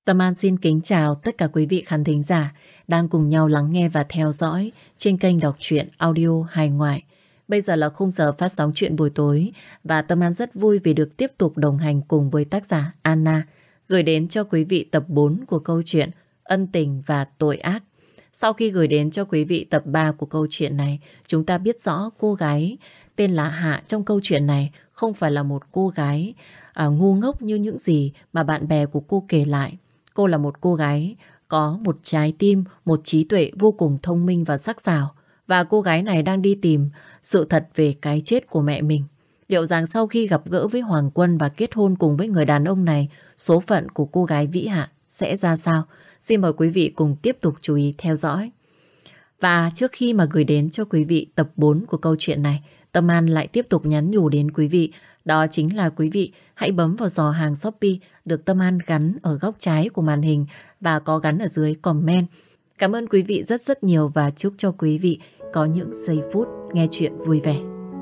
Tâm An xin kính chào tất cả quý vị khán thính giả đang cùng nhau lắng nghe và theo dõi trên kênh đọc truyện audio hài ngoại. Bây giờ là khung giờ phát sóng chuyện buổi tối và Tâm An rất vui vì được tiếp tục đồng hành cùng với tác giả Anna gửi đến cho quý vị tập 4 của câu chuyện Ân tình và tội ác. Sau khi gửi đến cho quý vị tập 3 của câu chuyện này, chúng ta biết rõ cô gái tên là Hạ trong câu chuyện này không phải là một cô gái ngu ngốc như những gì mà bạn bè của cô kể lại. Cô là một cô gái có một trái tim, một trí tuệ vô cùng thông minh và sắc sảo. Và cô gái này đang đi tìm sự thật về cái chết của mẹ mình. Liệu rằng sau khi gặp gỡ với Hoàng Quân và kết hôn cùng với người đàn ông này, số phận của cô gái Vĩ Hạ sẽ ra sao? Xin mời quý vị cùng tiếp tục chú ý theo dõi. Và trước khi mà gửi đến cho quý vị tập 4 của câu chuyện này, Tâm An lại tiếp tục nhắn nhủ đến quý vị. Đó chính là quý vị hãy bấm vào giỏ hàng Shopee được Tâm An gắn ở góc trái của màn hình và có gắn ở dưới comment. Cảm ơn quý vị rất rất nhiều và chúc cho quý vị có những giây phút nghe chuyện vui vẻ.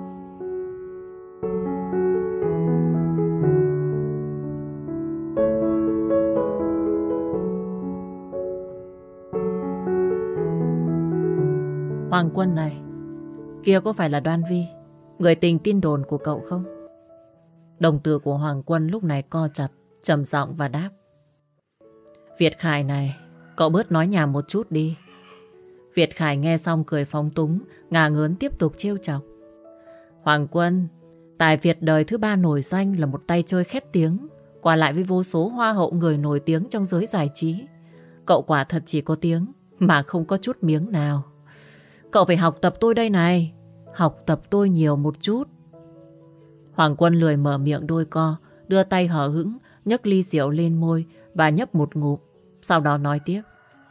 Hoàng Quân này, kia có phải là Đoan Vi, người tình tin đồn của cậu không? Đồng tử của Hoàng Quân lúc này co chặt, trầm giọng và đáp. Việt Khải này, cậu bớt nói nhảm một chút đi. Việt Khải nghe xong cười phóng túng, ngả ngớn tiếp tục trêu chọc. Hoàng Quân, tài Việt đời thứ 3 nổi danh là một tay chơi khét tiếng, qua lại với vô số hoa hậu người nổi tiếng trong giới giải trí. Cậu quả thật chỉ có tiếng, mà không có chút miếng nào. Cậu phải học tập tôi đây này, học tập tôi nhiều một chút. Hoàng Quân lười mở miệng đôi co, đưa tay hở hững, nhấc ly rượu lên môi và nhấp một ngụm, sau đó nói tiếp.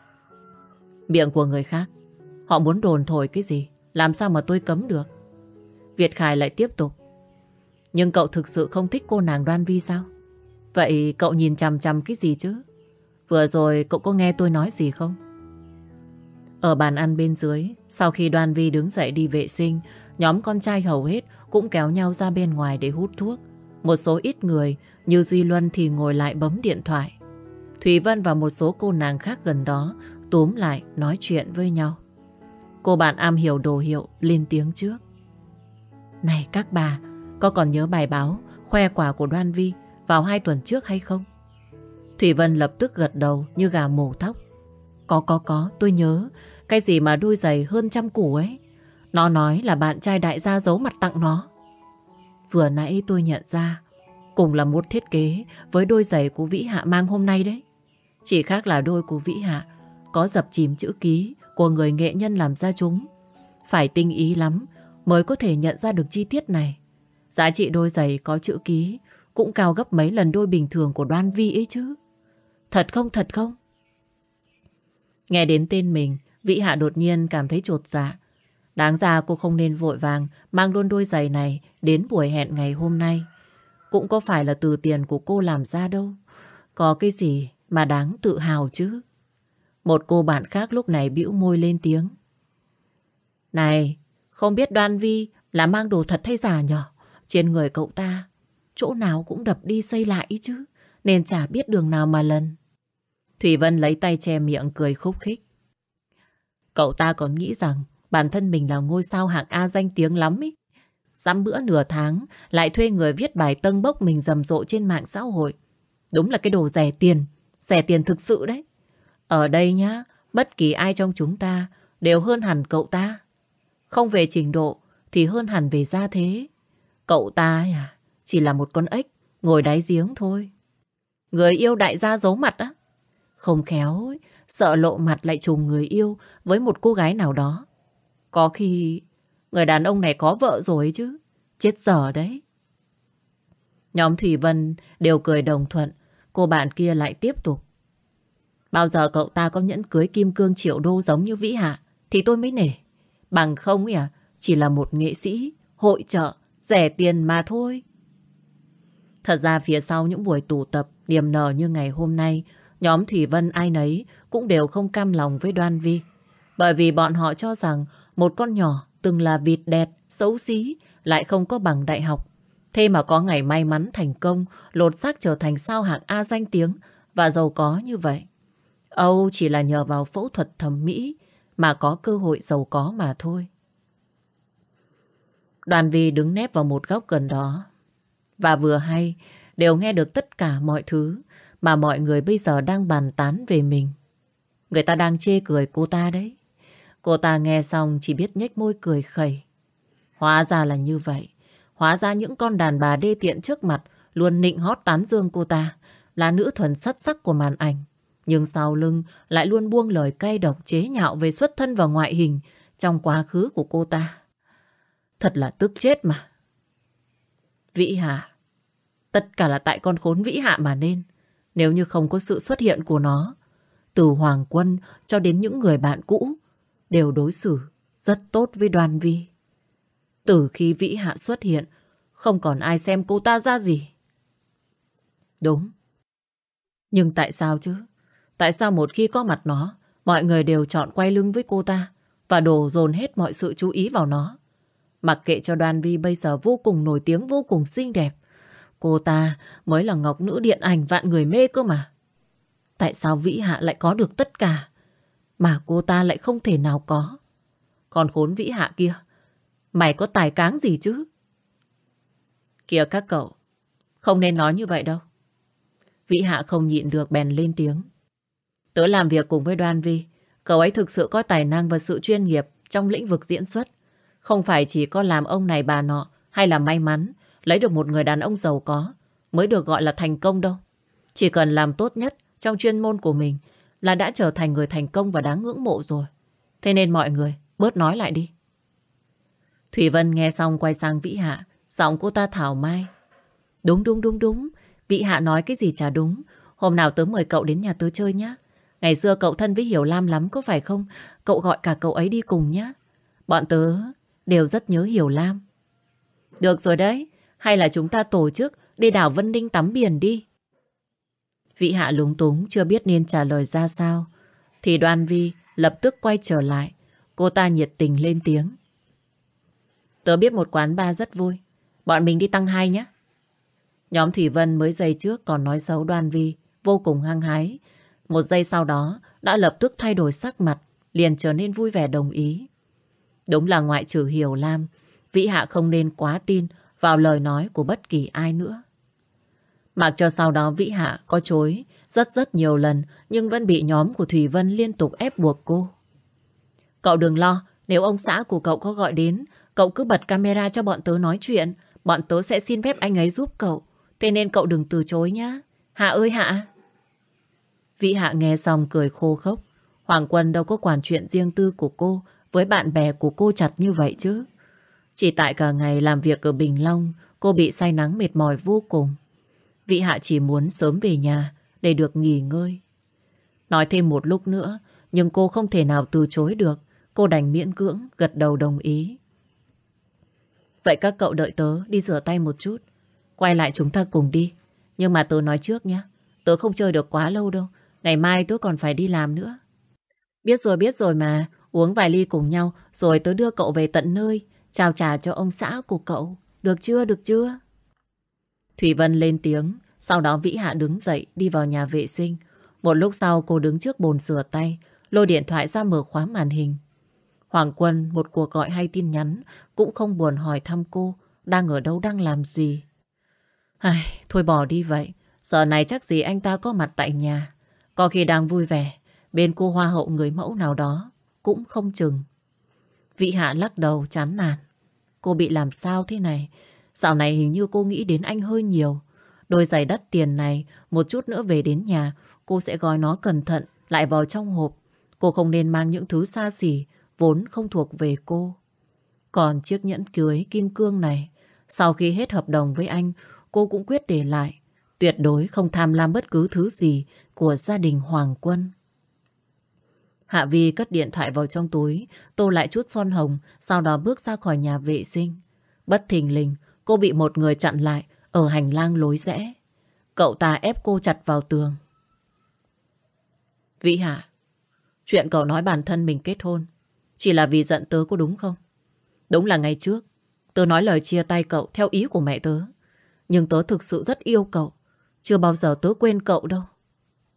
Miệng của người khác, họ muốn đồn thổi cái gì, làm sao mà tôi cấm được? Việt Khải lại tiếp tục. Nhưng cậu thực sự không thích cô nàng Đoan Vi sao? Vậy cậu nhìn chằm chằm cái gì chứ? Vừa rồi cậu có nghe tôi nói gì không? Ở bàn ăn bên dưới, sau khi Đoan Vi đứng dậy đi vệ sinh, nhóm con trai hầu hết cũng kéo nhau ra bên ngoài để hút thuốc. Một số ít người như Duy Luân thì ngồi lại bấm điện thoại. Thủy Vân và một số cô nàng khác gần đó túm lại nói chuyện với nhau. Cô bạn am hiểu đồ hiệu lên tiếng trước. Này các bà, có còn nhớ bài báo khoe quả của Đoan Vi vào 2 tuần trước hay không? Thủy Vân lập tức gật đầu như gà mổ thóc. Có, tôi nhớ. Cái gì mà đôi giày hơn 100 củ ấy. Nó nói là bạn trai đại gia giấu mặt tặng nó. Vừa nãy tôi nhận ra cùng là một thiết kế với đôi giày của Vĩ Hạ mang hôm nay đấy. Chỉ khác là đôi của Vĩ Hạ có dập chìm chữ ký của người nghệ nhân làm ra chúng. Phải tinh ý lắm mới có thể nhận ra được chi tiết này. Giá trị đôi giày có chữ ký cũng cao gấp mấy lần đôi bình thường của Đoan Vi ấy chứ. Thật không? Nghe đến tên mình, Vĩ Hạ đột nhiên cảm thấy chột dạ. Đáng ra cô không nên vội vàng mang luôn đôi giày này đến buổi hẹn ngày hôm nay. Cũng có phải là từ tiền của cô làm ra đâu. Có cái gì mà đáng tự hào chứ. Một cô bạn khác lúc này bĩu môi lên tiếng. Này, không biết Đoan Vi là mang đồ thật hay giả nhở? Trên người cậu ta, chỗ nào cũng đập đi xây lại ý chứ. Nên chả biết đường nào mà lần. Thủy Vân lấy tay che miệng cười khúc khích. Cậu ta còn nghĩ rằng bản thân mình là ngôi sao hạng A danh tiếng lắm ý. Dăm bữa nửa tháng lại thuê người viết bài tâng bốc mình rầm rộ trên mạng xã hội. Đúng là cái đồ rẻ tiền thực sự đấy. Ở đây nhá, bất kỳ ai trong chúng ta đều hơn hẳn cậu ta. Không về trình độ thì hơn hẳn về gia thế. Cậu ta chỉ là một con ếch ngồi đáy giếng thôi. Người yêu đại gia giấu mặt á. Không khéo ấy, sợ lộ mặt lại trùng người yêu với một cô gái nào đó. Có khi người đàn ông này có vợ rồi ấy chứ. Chết dở đấy. Nhóm Thủy Vân đều cười đồng thuận. Cô bạn kia lại tiếp tục. Bao giờ cậu ta có nhẫn cưới kim cương triệu đô giống như Vĩ Hạ thì tôi mới nể. Bằng không ấy chỉ là một nghệ sĩ hội chợ rẻ tiền mà thôi. Thật ra phía sau những buổi tụ tập niềm nở như ngày hôm nay, nhóm Thủy Vân ai nấy cũng đều không cam lòng với Đoan Vi. Bởi vì bọn họ cho rằng một con nhỏ từng là vịt đẹt, xấu xí, lại không có bằng đại học. Thế mà có ngày may mắn thành công, lột xác trở thành sao hạng A danh tiếng, và giàu có như vậy. Âu chỉ là nhờ vào phẫu thuật thẩm mỹ mà có cơ hội giàu có mà thôi. Đoàn Vi đứng nép vào một góc gần đó và vừa hay đều nghe được tất cả mọi thứ mà mọi người bây giờ đang bàn tán về mình. Người ta đang chê cười cô ta đấy. Cô ta nghe xong chỉ biết nhếch môi cười khẩy. Hóa ra là như vậy. Hóa ra những con đàn bà đê tiện trước mặt luôn nịnh hót tán dương cô ta là nữ thuần xuất sắc của màn ảnh. Nhưng sau lưng lại luôn buông lời cay độc chế nhạo về xuất thân và ngoại hình trong quá khứ của cô ta. Thật là tức chết mà. Vĩ Hạ. Tất cả là tại con khốn Vĩ Hạ mà nên. Nếu như không có sự xuất hiện của nó, từ Hoàng Quân cho đến những người bạn cũ đều đối xử rất tốt với Đoan Vi. Từ khi Vĩ Hạ xuất hiện, không còn ai xem cô ta ra gì. Đúng. Nhưng tại sao chứ? Tại sao một khi có mặt nó, mọi người đều chọn quay lưng với cô ta và đổ dồn hết mọi sự chú ý vào nó? Mặc kệ cho Đoan Vi bây giờ vô cùng nổi tiếng, vô cùng xinh đẹp, cô ta mới là ngọc nữ điện ảnh vạn người mê cơ mà. Tại sao Vĩ Hạ lại có được tất cả mà cô ta lại không thể nào có? Còn khốn Vĩ Hạ kia, mày có tài cáng gì chứ? Kìa các cậu, không nên nói như vậy đâu. Vĩ Hạ không nhịn được bèn lên tiếng. Tớ làm việc cùng với Đoan Vi, cậu ấy thực sự có tài năng và sự chuyên nghiệp trong lĩnh vực diễn xuất. Không phải chỉ có làm ông này bà nọ hay là may mắn lấy được một người đàn ông giàu có mới được gọi là thành công đâu. Chỉ cần làm tốt nhất trong chuyên môn của mình là đã trở thành người thành công và đáng ngưỡng mộ rồi. Thế nên mọi người bớt nói lại đi. Thủy Vân nghe xong quay sang Vĩ Hạ, giọng cô ta thảo mai. Đúng. Vĩ Hạ nói cái gì chả đúng. Hôm nào tớ mời cậu đến nhà tớ chơi nhá. Ngày xưa cậu thân với Hiểu Lam lắm có phải không? Cậu gọi cả cậu ấy đi cùng nhá. Bọn tớ đều rất nhớ Hiểu Lam. Được rồi đấy. Hay là chúng ta tổ chức đi đảo Vân Ninh tắm biển đi. Vĩ Hạ lúng túng chưa biết nên trả lời ra sao thì Đoan Vi lập tức quay trở lại. Cô ta nhiệt tình lên tiếng. Tớ biết một quán bar rất vui. Bọn mình đi tăng 2 nhé. Nhóm Thủy Vân mới giây trước còn nói xấu Đoan Vi vô cùng hăng hái. Một giây sau đó đã lập tức thay đổi sắc mặt, liền trở nên vui vẻ đồng ý. Đúng là ngoại trừ Hiểu Lam, Vĩ Hạ không nên quá tin vào lời nói của bất kỳ ai nữa. Mặc cho sau đó Vĩ Hạ có chối rất nhiều lần nhưng vẫn bị nhóm của Thủy Vân liên tục ép buộc cô. Cậu đừng lo, nếu ông xã của cậu có gọi đến, cậu cứ bật camera cho bọn tớ nói chuyện. Bọn tớ sẽ xin phép anh ấy giúp cậu. Thế nên cậu đừng từ chối nhá. Hạ ơi Hạ. Vĩ Hạ nghe xong cười khô khốc. Hoàng Quân đâu có quản chuyện riêng tư của cô với bạn bè của cô chặt như vậy chứ. Chỉ tại cả ngày làm việc ở Bình Long, cô bị say nắng mệt mỏi vô cùng. Vĩ Hạ chỉ muốn sớm về nhà để được nghỉ ngơi. Nói thêm một lúc nữa, nhưng cô không thể nào từ chối được. Cô đành miễn cưỡng gật đầu đồng ý. Vậy các cậu đợi tớ đi rửa tay một chút. Quay lại chúng ta cùng đi. Nhưng mà tớ nói trước nhé, tớ không chơi được quá lâu đâu. Ngày mai tớ còn phải đi làm nữa. Biết rồi mà. Uống vài ly cùng nhau rồi tớ đưa cậu về tận nơi, chào trà cho ông xã của cậu. Được chưa? Thủy Vân lên tiếng. Sau đó Vĩ Hạ đứng dậy đi vào nhà vệ sinh. Một lúc sau cô đứng trước bồn rửa tay, lôi điện thoại ra mở khóa màn hình. Hoàng Quân một cuộc gọi hay tin nhắn cũng không buồn hỏi thăm cô đang ở đâu, đang làm gì. Thôi bỏ đi vậy. Giờ này chắc gì anh ta có mặt tại nhà. Có khi đang vui vẻ bên cô hoa hậu người mẫu nào đó cũng không chừng. Vĩ Hạ lắc đầu chán nản. Cô bị làm sao thế này? Dạo này hình như cô nghĩ đến anh hơi nhiều. Đôi giày đắt tiền này một chút nữa về đến nhà cô sẽ gói nó cẩn thận lại vào trong hộp. Cô không nên mang những thứ xa xỉ vốn không thuộc về cô. Còn chiếc nhẫn cưới kim cương này, sau khi hết hợp đồng với anh, cô cũng quyết để lại. Tuyệt đối không tham lam bất cứ thứ gì của gia đình Hoàng Quân. Hạ Vi cất điện thoại vào trong túi, tô lại chút son hồng, sau đó bước ra khỏi nhà vệ sinh. Bất thình lình, cô bị một người chặn lại ở hành lang lối rẽ. Cậu ta ép cô chặt vào tường. Vĩ Hạ, chuyện cậu nói bản thân mình kết hôn chỉ là vì giận tớ có đúng không? Đúng là ngày trước tớ nói lời chia tay cậu theo ý của mẹ tớ. Nhưng tớ thực sự rất yêu cậu. Chưa bao giờ tớ quên cậu đâu.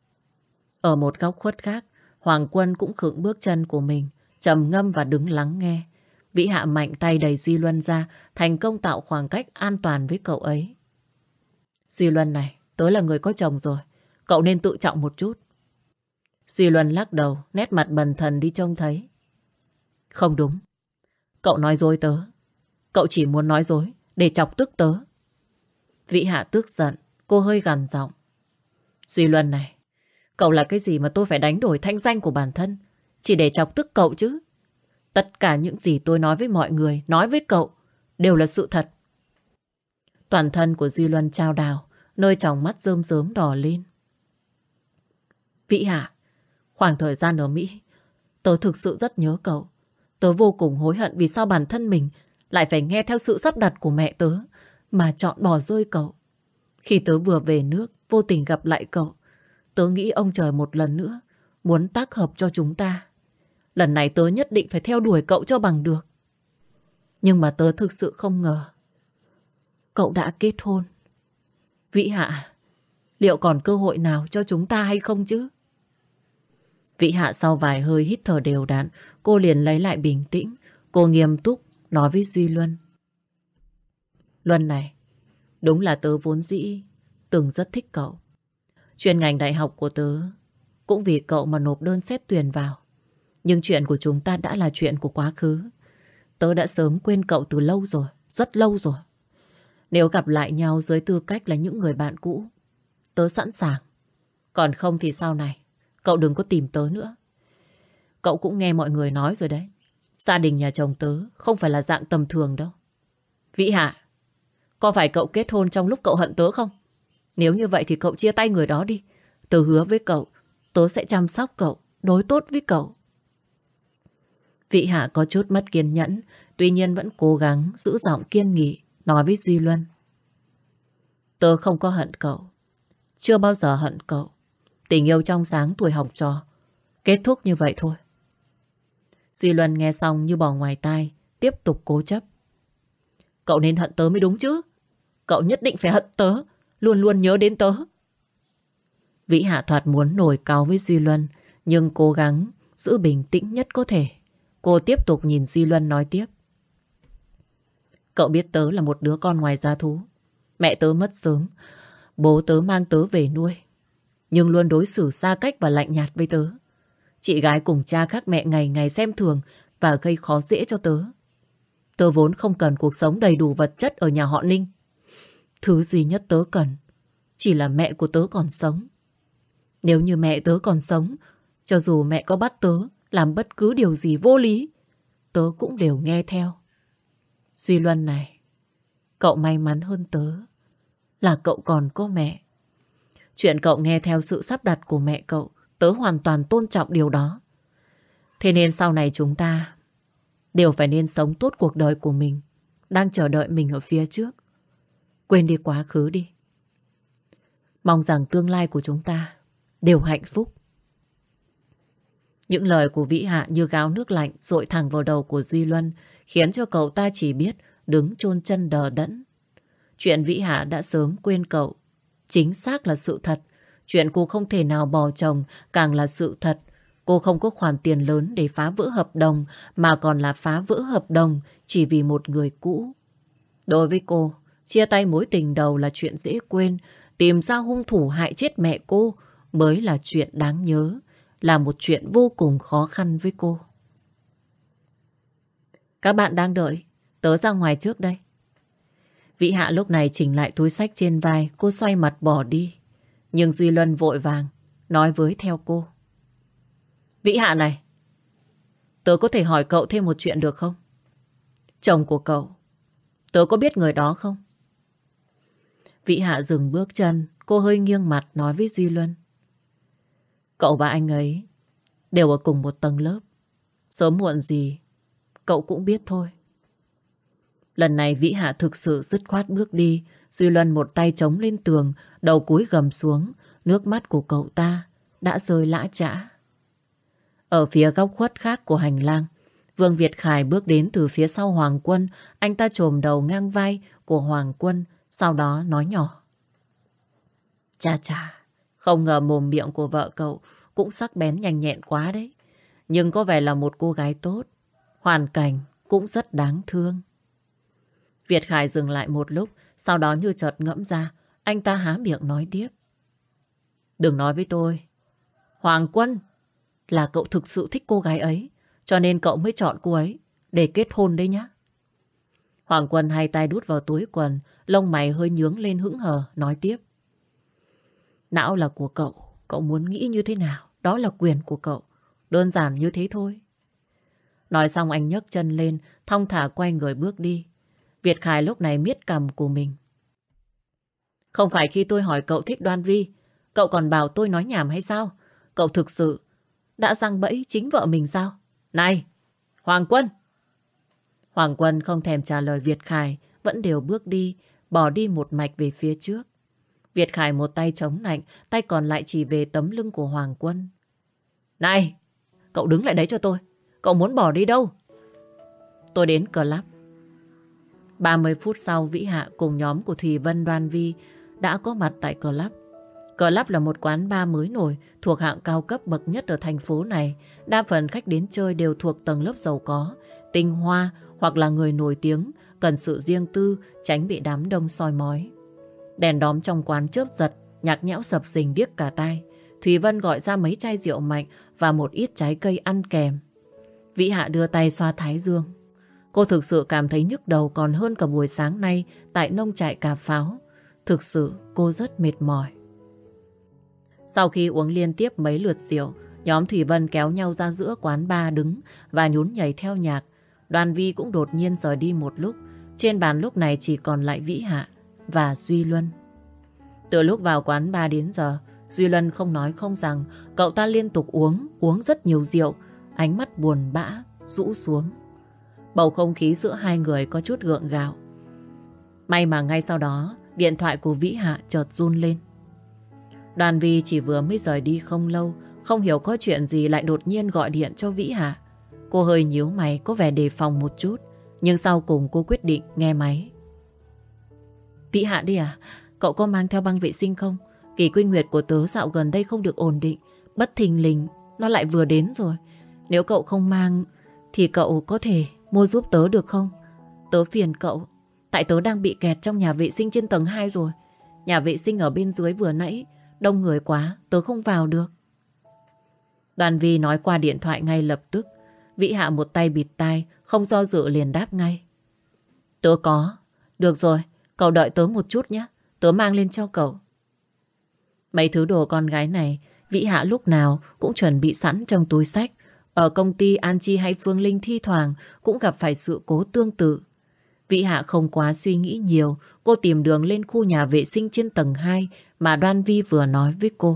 Ở một góc khuất khác, Hoàng Quân cũng khựng bước chân của mình, trầm ngâm và đứng lắng nghe. Vĩ Hạ mạnh tay đẩy Duy Luân ra, thành công tạo khoảng cách an toàn với cậu ấy. Duy Luân này, tớ là người có chồng rồi, cậu nên tự trọng một chút. Duy Luân lắc đầu, nét mặt bần thần đi trông thấy. Không đúng, cậu nói dối tớ. Cậu chỉ muốn nói dối để chọc tức tớ. Vĩ Hạ tức giận, cô hơi gằn giọng. Duy Luân này, cậu là cái gì mà tôi phải đánh đổi thanh danh của bản thân chỉ để chọc tức cậu chứ? Tất cả những gì tôi nói với mọi người, nói với cậu, đều là sự thật. Toàn thân của Duy Luân chao đảo, nơi tròng mắt rơm rớm đỏ lên. Vĩ Hạ, khoảng thời gian ở Mỹ, tớ thực sự rất nhớ cậu. Tớ vô cùng hối hận vì sao bản thân mình lại phải nghe theo sự sắp đặt của mẹ tớ mà chọn bỏ rơi cậu. Khi tớ vừa về nước, vô tình gặp lại cậu, tớ nghĩ ông trời một lần nữa muốn tác hợp cho chúng ta. Lần này tớ nhất định phải theo đuổi cậu cho bằng được. Nhưng mà tớ thực sự không ngờ cậu đã kết hôn. Vĩ Hạ, liệu còn cơ hội nào cho chúng ta hay không chứ? Vĩ Hạ sau vài hơi hít thở đều đặn, cô liền lấy lại bình tĩnh. Cô nghiêm túc nói với Duy Luân. Luân này, đúng là tớ vốn dĩ từng rất thích cậu. Chuyên ngành đại học của tớ cũng vì cậu mà nộp đơn xét tuyển vào. Nhưng chuyện của chúng ta đã là chuyện của quá khứ. Tớ đã sớm quên cậu từ lâu rồi, rất lâu rồi. Nếu gặp lại nhau dưới tư cách là những người bạn cũ, tớ sẵn sàng. Còn không thì sau này cậu đừng có tìm tớ nữa. Cậu cũng nghe mọi người nói rồi đấy, gia đình nhà chồng tớ không phải là dạng tầm thường đâu. Vĩ Hạ, có phải cậu kết hôn trong lúc cậu hận tớ không? Nếu như vậy thì cậu chia tay người đó đi. Tớ hứa với cậu, tớ sẽ chăm sóc cậu, đối tốt với cậu. Vĩ Hạ có chút mất kiên nhẫn, tuy nhiên vẫn cố gắng giữ giọng kiên nghị, nói với Duy Luân. Tớ không có hận cậu, chưa bao giờ hận cậu. Tình yêu trong sáng tuổi học trò, kết thúc như vậy thôi. Duy Luân nghe xong như bỏ ngoài tai, tiếp tục cố chấp. Cậu nên hận tớ mới đúng chứ. Cậu nhất định phải hận tớ, luôn luôn nhớ đến tớ. Vĩ Hạ thoạt muốn nổi cáu với Duy Luân, nhưng cố gắng giữ bình tĩnh nhất có thể. Cô tiếp tục nhìn Duy Luân nói tiếp. Cậu biết tớ là một đứa con ngoài gia thú. Mẹ tớ mất sớm, bố tớ mang tớ về nuôi, nhưng luôn đối xử xa cách và lạnh nhạt với tớ. Chị gái cùng cha khác mẹ ngày ngày xem thường và gây khó dễ cho tớ. Tớ vốn không cần cuộc sống đầy đủ vật chất ở nhà họ Ninh. Thứ duy nhất tớ cần chỉ là mẹ của tớ còn sống. Nếu như mẹ tớ còn sống, cho dù mẹ có bắt tớ làm bất cứ điều gì vô lý, tớ cũng đều nghe theo. Duy Luân này, cậu may mắn hơn tớ là cậu còn có mẹ. Chuyện cậu nghe theo sự sắp đặt của mẹ cậu, tớ hoàn toàn tôn trọng điều đó. Thế nên sau này chúng ta đều phải nên sống tốt cuộc đời của mình, đang chờ đợi mình ở phía trước. Quên đi quá khứ đi. Mong rằng tương lai của chúng ta đều hạnh phúc. Những lời của Vĩ Hạ như gáo nước lạnh dội thẳng vào đầu của Duy Luân, khiến cho cậu ta chỉ biết đứng chôn chân đờ đẫn. Chuyện Vĩ Hạ đã sớm quên cậu chính xác là sự thật. Chuyện cô không thể nào bỏ chồng càng là sự thật. Cô không có khoản tiền lớn để phá vỡ hợp đồng, mà còn là phá vỡ hợp đồng chỉ vì một người cũ. Đối với cô, chia tay mối tình đầu là chuyện dễ quên. Tìm ra hung thủ hại chết mẹ cô mới là chuyện đáng nhớ, là một chuyện vô cùng khó khăn với cô. Các bạn đang đợi, tớ ra ngoài trước đây. Vĩ Hạ lúc này chỉnh lại túi xách trên vai, cô xoay mặt bỏ đi. Nhưng Duy Luân vội vàng nói với theo cô. Vĩ Hạ này, tớ có thể hỏi cậu thêm một chuyện được không? Chồng của cậu, tớ có biết người đó không? Vĩ Hạ dừng bước chân, cô hơi nghiêng mặt nói với Duy Luân. Cậu và anh ấy đều ở cùng một tầng lớp. Sớm muộn gì cậu cũng biết thôi. Lần này Vĩ Hạ thực sự dứt khoát bước đi. Duy Luân một tay chống lên tường, đầu cúi gầm xuống. Nước mắt của cậu ta đã rơi lã chã. Ở phía góc khuất khác của hành lang, Vương Việt Khải bước đến từ phía sau Hoàng Quân. Anh ta chồm đầu ngang vai của Hoàng Quân, sau đó nói nhỏ. Chà chà, không ngờ mồm miệng của vợ cậu cũng sắc bén nhanh nhẹn quá đấy. Nhưng có vẻ là một cô gái tốt. Hoàn cảnh cũng rất đáng thương. Việt Khải dừng lại một lúc, sau đó như chợt ngẫm ra, anh ta há miệng nói tiếp. Đừng nói với tôi. Hoàng Quân, là cậu thực sự thích cô gái ấy, cho nên cậu mới chọn cô ấy để kết hôn đấy nhá. Hoàng Quân hai tay đút vào túi quần, lông mày hơi nhướng lên hững hờ, nói tiếp. Não là của cậu, cậu muốn nghĩ như thế nào, đó là quyền của cậu. Đơn giản như thế thôi. Nói xong anh nhấc chân lên, thong thả quay người bước đi. Việt Khải lúc này miết cằm của mình. Không phải khi tôi hỏi cậu thích Đoan Vi, cậu còn bảo tôi nói nhảm hay sao? Cậu thực sự đã giăng bẫy chính vợ mình sao? Này, Hoàng Quân! Hoàng Quân không thèm trả lời Việt Khải, vẫn đều bước đi, bỏ đi một mạch về phía trước. Việt Khải một tay chống nạnh, tay còn lại chỉ về tấm lưng của Hoàng Quân. Này, cậu đứng lại đấy cho tôi. Cậu muốn bỏ đi đâu? Tôi đến club. 30 phút sau, Vĩ Hạ cùng nhóm của Thùy Vân, Đoan Vi đã có mặt tại club. Club là một quán bar mới nổi, thuộc hạng cao cấp bậc nhất ở thành phố này. Đa phần khách đến chơi đều thuộc tầng lớp giàu có, tinh hoa hoặc là người nổi tiếng, cần sự riêng tư, tránh bị đám đông soi mói. Đèn đóm trong quán chớp giật, nhạc nhẽo sập sình điếc cả tai. Thùy Vân gọi ra mấy chai rượu mạnh và một ít trái cây ăn kèm. Vĩ Hạ đưa tay xoa thái dương. Cô thực sự cảm thấy nhức đầu còn hơn cả buổi sáng nay tại nông trại cà pháo. Thực sự cô rất mệt mỏi. Sau khi uống liên tiếp mấy lượt rượu, nhóm Thùy Vân kéo nhau ra giữa quán bar đứng và nhún nhảy theo nhạc. Đoan Vi cũng đột nhiên rời đi một lúc. Trên bàn lúc này chỉ còn lại Vĩ Hạ và Duy Luân. Từ lúc vào quán bar đến giờ, Duy Luân không nói không rằng, cậu ta liên tục uống rất nhiều rượu, ánh mắt buồn bã, rũ xuống. Bầu không khí giữa hai người có chút gượng gạo. May mà ngay sau đó, điện thoại của Vĩ Hạ chợt run lên. Đoan Vi chỉ vừa mới rời đi không lâu, không hiểu có chuyện gì lại đột nhiên gọi điện cho Vĩ Hạ. Cô hơi nhíu mày, có vẻ đề phòng một chút, nhưng sau cùng cô quyết định nghe máy. Vĩ Hạ đi à? Cậu có mang theo băng vệ sinh không? Kỳ kinh nguyệt của tớ dạo gần đây không được ổn định, bất thình lình nó lại vừa đến rồi. Nếu cậu không mang thì cậu có thể mua giúp tớ được không? Tớ phiền cậu, tại tớ đang bị kẹt trong nhà vệ sinh trên tầng 2 rồi. Nhà vệ sinh ở bên dưới vừa nãy đông người quá, tớ không vào được. Đoàn Vi nói qua điện thoại ngay lập tức. Vĩ Hạ một tay bịt tai, không do dự liền đáp ngay. Tớ có. Được rồi, cậu đợi tớ một chút nhé, tớ mang lên cho cậu. Mấy thứ đồ con gái này Vĩ Hạ lúc nào cũng chuẩn bị sẵn trong túi xách. Ở công ty An Chi hay Phương Linh thi thoảng cũng gặp phải sự cố tương tự. Vĩ Hạ không quá suy nghĩ nhiều, cô tìm đường lên khu nhà vệ sinh trên tầng 2 mà Đoan Vi vừa nói với cô.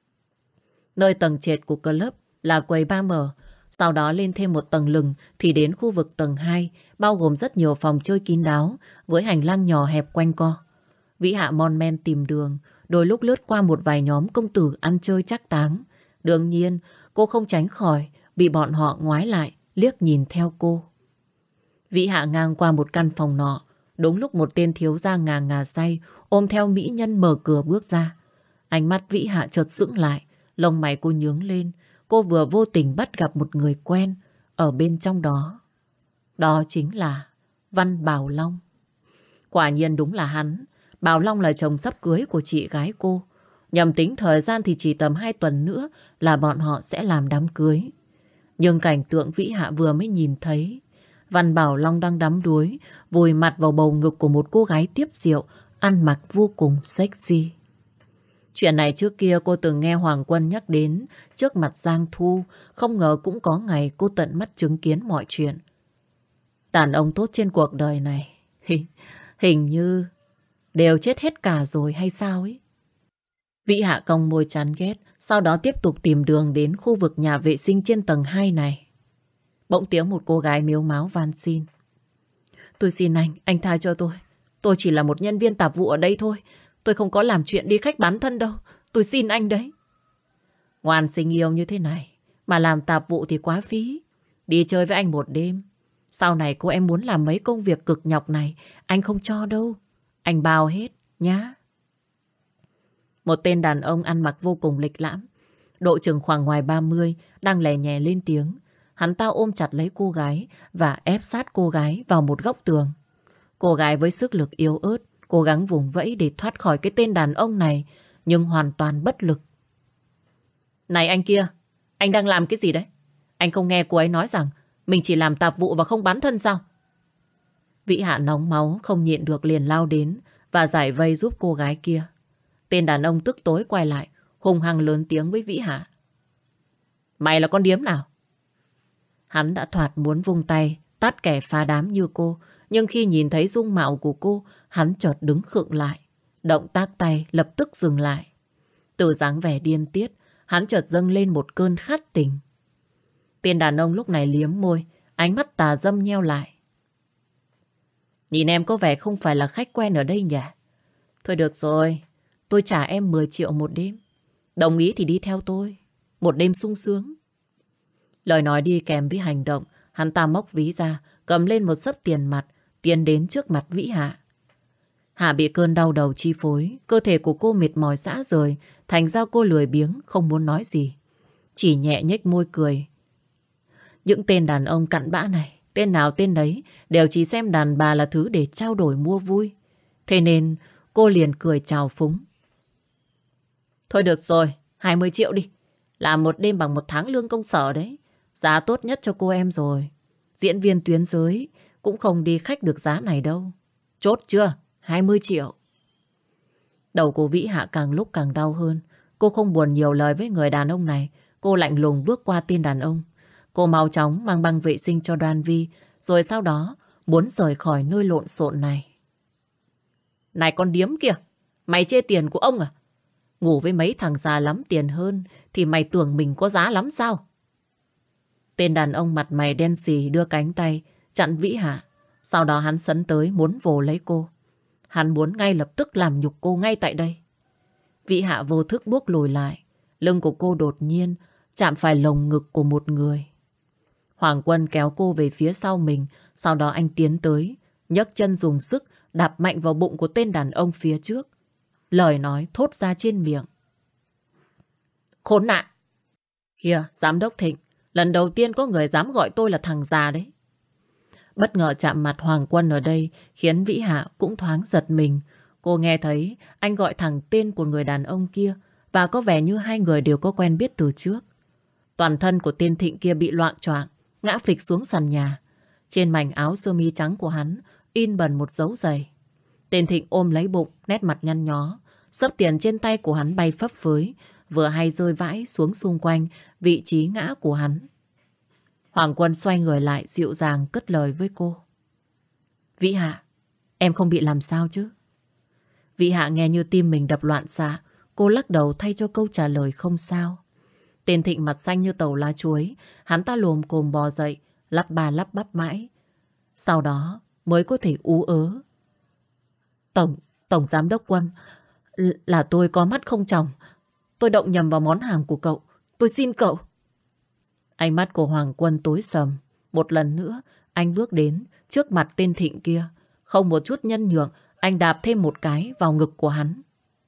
Nơi tầng trệt của club là quầy bar mở, sau đó lên thêm một tầng lừng thì đến khu vực tầng 2, bao gồm rất nhiều phòng chơi kín đáo với hành lang nhỏ hẹp quanh co. Vĩ Hạ mon men tìm đường, đôi lúc lướt qua một vài nhóm công tử ăn chơi trác táng. Đương nhiên, cô không tránh khỏi bị bọn họ ngoái lại, liếc nhìn theo cô. Vĩ Hạ ngang qua một căn phòng nọ, đúng lúc một tên thiếu gia ngà ngà say ôm theo mỹ nhân mở cửa bước ra. Ánh mắt Vĩ Hạ chợt sững lại, lông mày cô nhướng lên. Cô vừa vô tình bắt gặp một người quen ở bên trong đó. Đó chính là Văn Bảo Long. Quả nhiên đúng là hắn. Bảo Long là chồng sắp cưới của chị gái cô. Nhầm tính thời gian thì chỉ tầm 2 tuần nữa là bọn họ sẽ làm đám cưới. Nhưng cảnh tượng Vĩ Hạ vừa mới nhìn thấy, Văn Bảo Long đang đắm đuối, vùi mặt vào bầu ngực của một cô gái tiếp rượu, ăn mặc vô cùng sexy. Chuyện này trước kia cô từng nghe Hoàng Quân nhắc đến trước mặt Giang Thu, không ngờ cũng có ngày cô tận mắt chứng kiến mọi chuyện. Đàn ông tốt trên cuộc đời này hình như đều chết hết cả rồi hay sao ấy. Vĩ Hạ cong môi chán ghét, sau đó tiếp tục tìm đường đến khu vực nhà vệ sinh trên tầng 2 này. Bỗng tiếng một cô gái mếu máo van xin. Tôi xin anh tha cho tôi. Tôi chỉ là một nhân viên tạp vụ ở đây thôi. Tôi không có làm chuyện đi khách bán thân đâu. Tôi xin anh đấy. Ngoan xinh yêu như thế này mà làm tạp vụ thì quá phí. Đi chơi với anh một đêm, sau này cô em muốn làm mấy công việc cực nhọc này, anh không cho đâu. Anh bao hết nhá. Một tên đàn ông ăn mặc vô cùng lịch lãm độ chừng khoảng ngoài 30, đang lè nhè lên tiếng. Hắn ta ôm chặt lấy cô gái và ép sát cô gái vào một góc tường. Cô gái với sức lực yếu ớt, cố gắng vùng vẫy để thoát khỏi cái tên đàn ông này, nhưng hoàn toàn bất lực. Này anh kia, anh đang làm cái gì đấy? Anh không nghe cô ấy nói rằng mình chỉ làm tạp vụ và không bán thân sao? Vĩ Hạ nóng máu, không nhịn được liền lao đến và giải vây giúp cô gái kia. Tên đàn ông tức tối quay lại, hung hăng lớn tiếng với Vĩ Hạ. Mày là con điếm nào? Hắn đã thoạt muốn vung tay tát kẻ phá đám như cô, nhưng khi nhìn thấy dung mạo của cô, hắn chợt đứng khựng lại. Động tác tay lập tức dừng lại. Từ dáng vẻ điên tiết, hắn chợt dâng lên một cơn khát tình. Tên đàn ông lúc này liếm môi, ánh mắt tà dâm nheo lại. Nhìn em có vẻ không phải là khách quen ở đây nhỉ? Thôi được rồi, tôi trả em 10 triệu một đêm. Đồng ý thì đi theo tôi. Một đêm sung sướng. Lời nói đi kèm với hành động, hắn ta móc ví ra, cầm lên một xấp tiền mặt, tiến đến trước mặt Vĩ Hạ. Hạ bị cơn đau đầu chi phối, cơ thể của cô mệt mỏi rã rời, thành ra cô lười biếng, không muốn nói gì. Chỉ nhẹ nhếch môi cười. Những tên đàn ông cặn bã này, tên nào tên đấy, đều chỉ xem đàn bà là thứ để trao đổi mua vui. Thế nên cô liền cười chào phúng. Thôi được rồi, 20 triệu đi. Làm một đêm bằng một tháng lương công sở đấy. Giá tốt nhất cho cô em rồi. Diễn viên tuyến dưới cũng không đi khách được giá này đâu. Chốt chưa? 20 triệu. Đầu của Vĩ Hạ càng lúc càng đau hơn. Cô không buồn nhiều lời với người đàn ông này. Cô lạnh lùng bước qua tên đàn ông. Cô mau chóng mang băng vệ sinh cho Đoan Vi, rồi sau đó muốn rời khỏi nơi lộn xộn này. Này con điếm kìa, mày chê tiền của ông à? Ngủ với mấy thằng già lắm tiền hơn thì mày tưởng mình có giá lắm sao? Tên đàn ông mặt mày đen xì đưa cánh tay chặn Vĩ Hạ. Sau đó hắn sấn tới muốn vồ lấy cô. Hắn muốn ngay lập tức làm nhục cô ngay tại đây. Vĩ Hạ vô thức bước lùi lại. Lưng của cô đột nhiên chạm phải lồng ngực của một người. Hoàng Quân kéo cô về phía sau mình. Sau đó anh tiến tới, nhấc chân dùng sức đạp mạnh vào bụng của tên đàn ông phía trước. Lời nói thốt ra trên miệng. Khốn nạn! Kìa, giám đốc Thịnh, lần đầu tiên có người dám gọi tôi là thằng già đấy. Bất ngờ chạm mặt Hoàng Quân ở đây khiến Vĩ Hạ cũng thoáng giật mình. Cô nghe thấy anh gọi thẳng tên của người đàn ông kia và có vẻ như hai người đều có quen biết từ trước. Toàn thân của tên Thịnh kia bị loạng choạng, ngã phịch xuống sàn nhà. Trên mảnh áo sơ mi trắng của hắn in bẩn một dấu giày. Tên Thịnh ôm lấy bụng, nét mặt nhăn nhó. Xấp tiền trên tay của hắn bay phấp phới, vừa hay rơi vãi xuống xung quanh vị trí ngã của hắn. Hoàng Quân xoay người lại dịu dàng cất lời với cô. Vĩ Hạ, em không bị làm sao chứ? Vĩ Hạ nghe như tim mình đập loạn xạ. Cô lắc đầu thay cho câu trả lời không sao. Tên Thịnh mặt xanh như tàu lá chuối. Hắn ta lồm cồm bò dậy, lắp ba lắp bắp mãi. Sau đó mới có thể ú ớ. Tổng giám đốc Quân, là tôi có mắt không tròng. Tôi động nhầm vào món hàng của cậu. Tôi xin cậu. Ánh mắt của Hoàng Quân tối sầm. Một lần nữa, anh bước đến trước mặt tên Thịnh kia. Không một chút nhân nhượng, anh đạp thêm một cái vào ngực của hắn.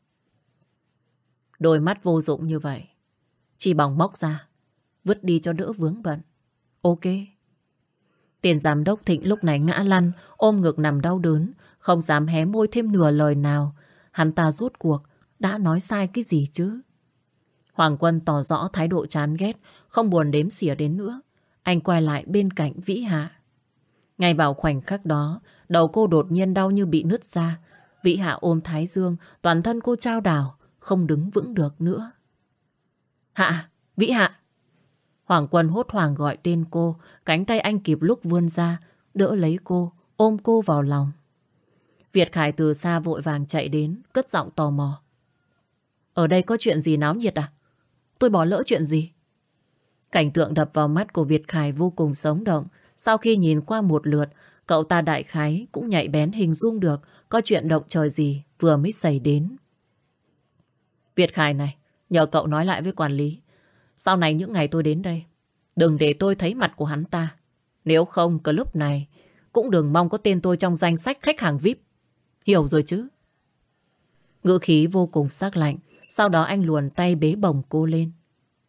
Đôi mắt vô dụng như vậy, chỉ bằng móc ra, vứt đi cho đỡ vướng bận. Ok. Tiền giám đốc Thịnh lúc này ngã lăn, ôm ngực nằm đau đớn, không dám hé môi thêm nửa lời nào. Hắn ta rốt cuộc đã nói sai cái gì chứ? Hoàng Quân tỏ rõ thái độ chán ghét, không buồn đếm xỉa đến nữa. Anh quay lại bên cạnh Vĩ Hạ. Ngay vào khoảnh khắc đó, đầu cô đột nhiên đau như bị nứt ra. Vĩ Hạ ôm thái dương, toàn thân cô chao đảo, không đứng vững được nữa. Hạ! Vĩ Hạ! Hoàng Quân hốt hoảng gọi tên cô, cánh tay anh kịp lúc vươn ra, đỡ lấy cô, ôm cô vào lòng. Việt Khải từ xa vội vàng chạy đến, cất giọng tò mò. Ở đây có chuyện gì náo nhiệt à? Tôi bỏ lỡ chuyện gì? Cảnh tượng đập vào mắt của Việt Khải vô cùng sống động. Sau khi nhìn qua một lượt, cậu ta đại khái cũng nhạy bén hình dung được có chuyện động trời gì vừa mới xảy đến. Việt Khải này, nhờ cậu nói lại với quản lý. Sau này những ngày tôi đến đây, đừng để tôi thấy mặt của hắn ta. Nếu không, club này cũng đừng mong có tên tôi trong danh sách khách hàng VIP. Hiểu rồi chứ? Ngữ khí vô cùng sắc lạnh. Sau đó anh luồn tay bế bổng cô lên.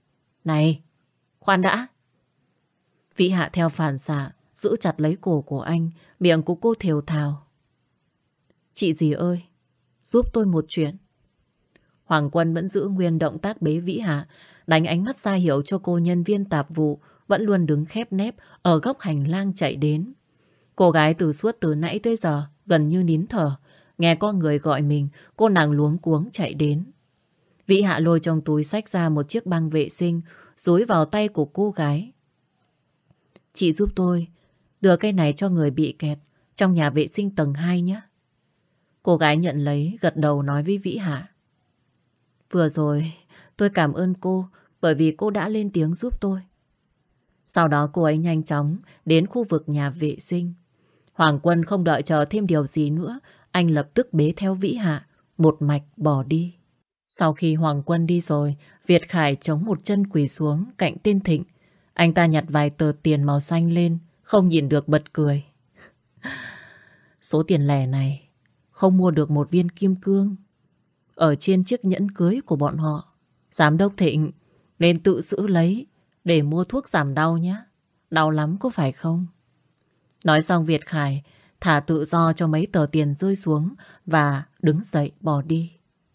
Này, khoan đã. Vĩ Hạ theo phản xạ giữ chặt lấy cổ của anh, miệng của cô thều thào. Chị dì ơi, giúp tôi một chuyện. Hoàng Quân vẫn giữ nguyên động tác bế Vĩ Hạ, đánh ánh mắt ra hiệu cho cô nhân viên tạp vụ vẫn luôn đứng khép nép ở góc hành lang chạy đến. Cô gái từ nãy tới giờ gần như nín thở, nghe có người gọi mình, cô nàng luống cuống chạy đến. Vĩ Hạ lôi trong túi xách ra một chiếc băng vệ sinh, dúi vào tay của cô gái. Chị giúp tôi đưa cái này cho người bị kẹt trong nhà vệ sinh tầng 2 nhé. Cô gái nhận lấy, gật đầu nói với Vĩ Hạ. Vừa rồi tôi cảm ơn cô bởi vì cô đã lên tiếng giúp tôi. Sau đó cô ấy nhanh chóng đến khu vực nhà vệ sinh. Hoàng Quân không đợi chờ thêm điều gì nữa, anh lập tức bế theo Vĩ Hạ, một mạch bỏ đi. Sau khi Hoàng Quân đi rồi, Việt Khải chống một chân quỳ xuống cạnh tên Thịnh. Anh ta nhặt vài tờ tiền màu xanh lên, không nhìn được bật cười. Số tiền lẻ này không mua được một viên kim cương ở trên chiếc nhẫn cưới của bọn họ. Giám đốc Thịnh nên tự giữ lấy để mua thuốc giảm đau nhé. Đau lắm có phải không? Nói xong Việt Khải thả tự do cho mấy tờ tiền rơi xuống và đứng dậy bỏ đi.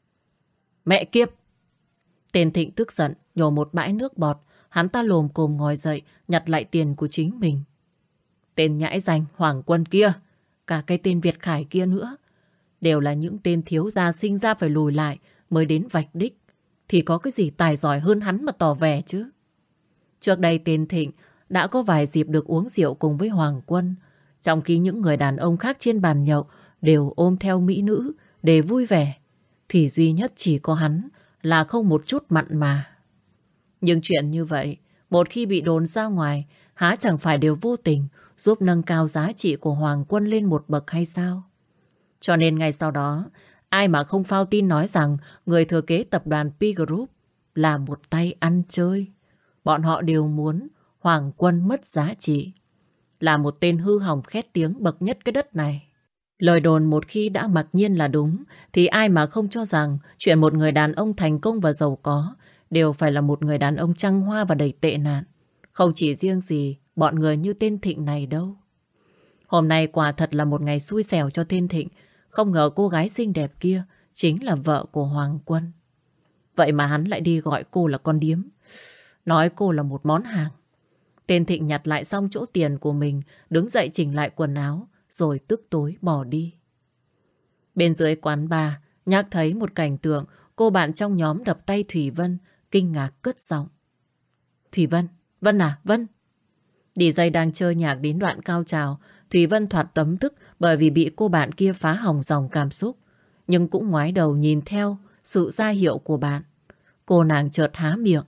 Mẹ kiếp! Tên Thịnh tức giận nhổ một bãi nước bọt. Hắn ta lồm cồm ngồi dậy nhặt lại tiền của chính mình. Tên nhãi danh Hoàng Quân kia, cả cái tên Việt Khải kia nữa, đều là những tên thiếu gia sinh ra phải lùi lại mới đến vạch đích. Thì có cái gì tài giỏi hơn hắn mà tỏ vẻ chứ. Trước đây tên Thịnh đã có vài dịp được uống rượu cùng với Hoàng Quân, trong khi những người đàn ông khác trên bàn nhậu đều ôm theo mỹ nữ để vui vẻ, thì duy nhất chỉ có hắn là không một chút mặn mà. Nhưng chuyện như vậy, một khi bị đồn ra ngoài, há chẳng phải đều vô tình giúp nâng cao giá trị của Hoàng Quân lên một bậc hay sao? Cho nên ngay sau đó, ai mà không phao tin nói rằng người thừa kế tập đoàn P Group là một tay ăn chơi. Bọn họ đều muốn Hoàng Quân mất giá trị, là một tên hư hỏng khét tiếng bậc nhất cái đất này. Lời đồn một khi đã mặc nhiên là đúng, thì ai mà không cho rằng chuyện một người đàn ông thành công và giàu có đều phải là một người đàn ông trăng hoa và đầy tệ nạn. Không chỉ riêng gì bọn người như tên Thịnh này đâu. Hôm nay quả thật là một ngày xui xẻo cho tên Thịnh. Không ngờ cô gái xinh đẹp kia chính là vợ của Hoàng Quân. Vậy mà hắn lại đi gọi cô là con điếm, nói cô là một món hàng. Tên Thịnh nhặt lại xong chỗ tiền của mình, đứng dậy chỉnh lại quần áo, rồi tức tối bỏ đi. Bên dưới quán bar, Nhác thấy một cảnh tượng cô bạn trong nhóm đập tay Thủy Vân, kinh ngạc cất giọng. Thủy Vân, Vân à, Vân. DJ đang chơi nhạc đến đoạn cao trào, Thủy Vân thoạt tấm tức bởi vì bị cô bạn kia phá hỏng dòng cảm xúc, nhưng cũng ngoái đầu nhìn theo sự ra hiệu của bạn. Cô nàng chợt há miệng.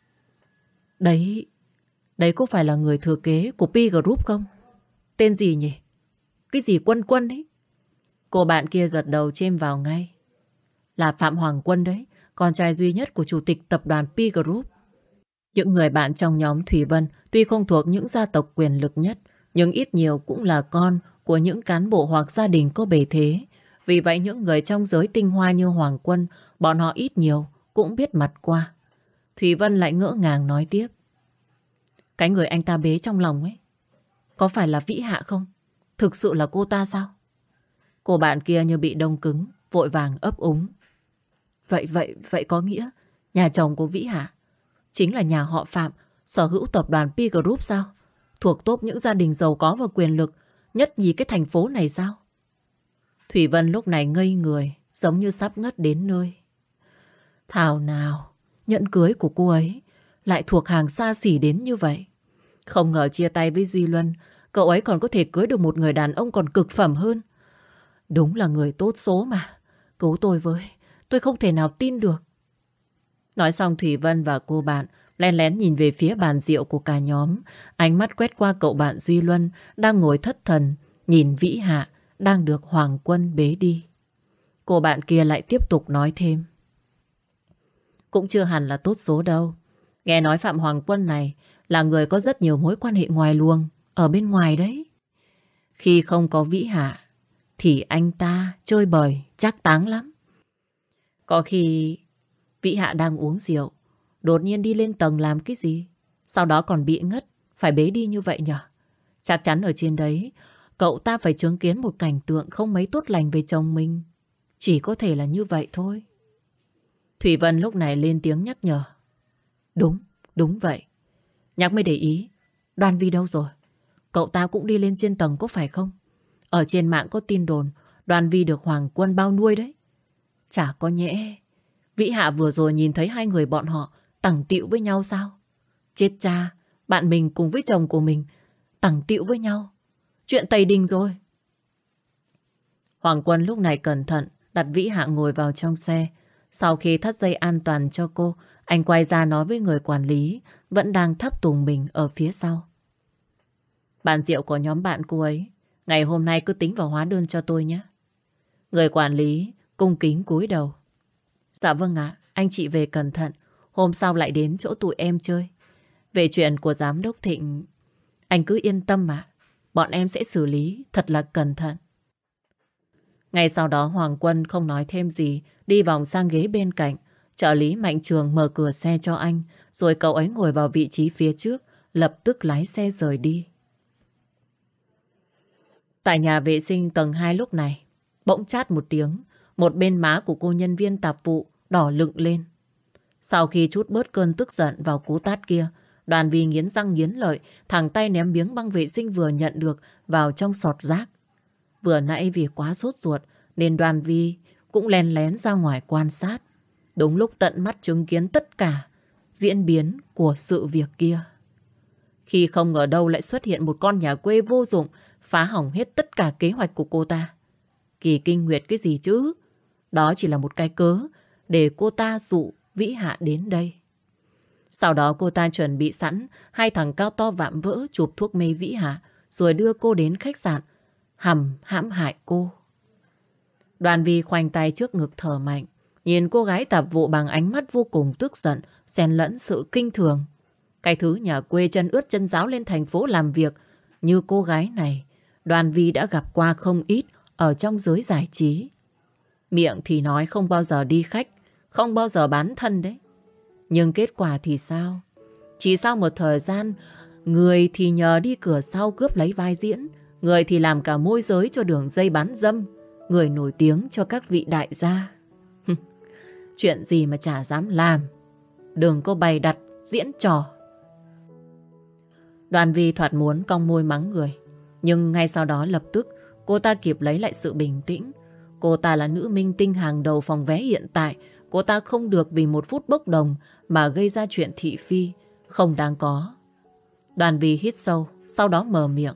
Đấy có phải là người thừa kế của P Group không? Tên gì nhỉ? Cái gì Quân Quân ấy? Cô bạn kia gật đầu chêm vào ngay. Là Phạm Hoàng Quân đấy, con trai duy nhất của chủ tịch tập đoàn P Group. Những người bạn trong nhóm Thủy Vân tuy không thuộc những gia tộc quyền lực nhất, nhưng ít nhiều cũng là con của những cán bộ hoặc gia đình có bề thế. Vì vậy những người trong giới tinh hoa như Hoàng Quân, bọn họ ít nhiều cũng biết mặt qua. Thủy Vân lại ngỡ ngàng nói tiếp. Cái người anh ta bế trong lòng ấy, có phải là Vĩ Hạ không? Thực sự là cô ta sao? Cô bạn kia như bị đông cứng, vội vàng ấp úng. Vậy có nghĩa nhà chồng của Vĩ Hạ chính là nhà họ Phạm, sở hữu tập đoàn P Group sao? Thuộc top những gia đình giàu có và quyền lực nhất nhì cái thành phố này sao? Thủy Vân lúc này ngây người, giống như sắp ngất đến nơi. Thảo nào, nhẫn cưới của cô ấy lại thuộc hàng xa xỉ đến như vậy. Không ngờ chia tay với Duy Luân, cậu ấy còn có thể cưới được một người đàn ông còn cực phẩm hơn. Đúng là người tốt số mà. Cứu tôi với, tôi không thể nào tin được. Nói xong Thủy Vân và cô bạn lén lén nhìn về phía bàn rượu của cả nhóm. Ánh mắt quét qua cậu bạn Duy Luân đang ngồi thất thần, nhìn Vĩ Hạ đang được Hoàng Quân bế đi. Cô bạn kia lại tiếp tục nói thêm. Cũng chưa hẳn là tốt số đâu. Nghe nói Phạm Hoàng Quân này là người có rất nhiều mối quan hệ ngoài luồng ở bên ngoài đấy. Khi không có Vĩ Hạ thì anh ta chơi bời chắc táng lắm. Có khi Vĩ Hạ đang uống rượu, đột nhiên đi lên tầng làm cái gì? Sau đó còn bị ngất, phải bế đi như vậy nhở? Chắc chắn ở trên đấy, cậu ta phải chứng kiến một cảnh tượng không mấy tốt lành về chồng mình. Chỉ có thể là như vậy thôi. Thủy Vân lúc này lên tiếng nhắc nhở. Đúng, đúng vậy. Nhắc mới để ý, Đoan Vi đâu rồi? Cậu ta cũng đi lên trên tầng có phải không? Ở trên mạng có tin đồn Đoan Vi được Hoàng Quân bao nuôi đấy. Chả có nhẽ Vĩ Hạ vừa rồi nhìn thấy hai người bọn họ tằng tịu với nhau sao? Chết cha, bạn mình cùng với chồng của mình tằng tịu với nhau. Chuyện tày đình rồi. Hoàng Quân lúc này cẩn thận đặt Vĩ Hạ ngồi vào trong xe. Sau khi thắt dây an toàn cho cô, anh quay ra nói với người quản lý vẫn đang thấp tùng mình ở phía sau. Bàn rượu của nhóm bạn cô ấy ngày hôm nay cứ tính vào hóa đơn cho tôi nhé. Người quản lý cung kính cúi đầu. Dạ vâng ạ, anh chị về cẩn thận. Hôm sau lại đến chỗ tụi em chơi. Về chuyện của giám đốc Thịnh, anh cứ yên tâm mà. Bọn em sẽ xử lý thật là cẩn thận. Ngay sau đó Hoàng Quân không nói thêm gì, đi vòng sang ghế bên cạnh. Trợ lý Mạnh Trường mở cửa xe cho anh, rồi cậu ấy ngồi vào vị trí phía trước, lập tức lái xe rời đi. Tại nhà vệ sinh tầng 2 lúc này, bỗng chát một tiếng, một bên má của cô nhân viên tạp vụ đỏ lựng lên. Sau khi trút bớt cơn tức giận vào cú tát kia, Đoàn Vi nghiến răng nghiến lợi, thẳng tay ném miếng băng vệ sinh vừa nhận được vào trong sọt rác. Vừa nãy vì quá sốt ruột nên Đoàn Vi cũng len lén ra ngoài quan sát. Đúng lúc tận mắt chứng kiến tất cả diễn biến của sự việc kia. Khi không ngờ đâu lại xuất hiện một con nhà quê vô dụng, phá hỏng hết tất cả kế hoạch của cô ta. Kỳ kinh nguyệt cái gì chứ? Đó chỉ là một cái cớ để cô ta dụ Vĩ Hạ đến đây. Sau đó cô ta chuẩn bị sẵn hai thằng cao to vạm vỡ chụp thuốc mê Vĩ Hạ, rồi đưa cô đến khách sạn hãm hại cô. Đoàn Vi khoanh tay trước ngực thở mạnh, nhìn cô gái tạp vụ bằng ánh mắt vô cùng tức giận, xen lẫn sự kinh thường. Cái thứ nhà quê chân ướt chân ráo lên thành phố làm việc như cô gái này, Đoàn Vi đã gặp qua không ít ở trong giới giải trí. Miệng thì nói không bao giờ đi khách, không bao giờ bán thân đấy. Nhưng kết quả thì sao? Chỉ sau một thời gian, người thì nhờ đi cửa sau cướp lấy vai diễn, người thì làm cả môi giới cho đường dây bán dâm, người nổi tiếng cho các vị đại gia. Chuyện gì mà chả dám làm. Đừng có bày đặt diễn trò. Đoàn Vi thoạt muốn cong môi mắng người, nhưng ngay sau đó lập tức cô ta kịp lấy lại sự bình tĩnh. Cô ta là nữ minh tinh hàng đầu phòng vé hiện tại. Cô ta không được vì một phút bốc đồng mà gây ra chuyện thị phi không đáng có. Đoàn Vi hít sâu, sau đó mở miệng.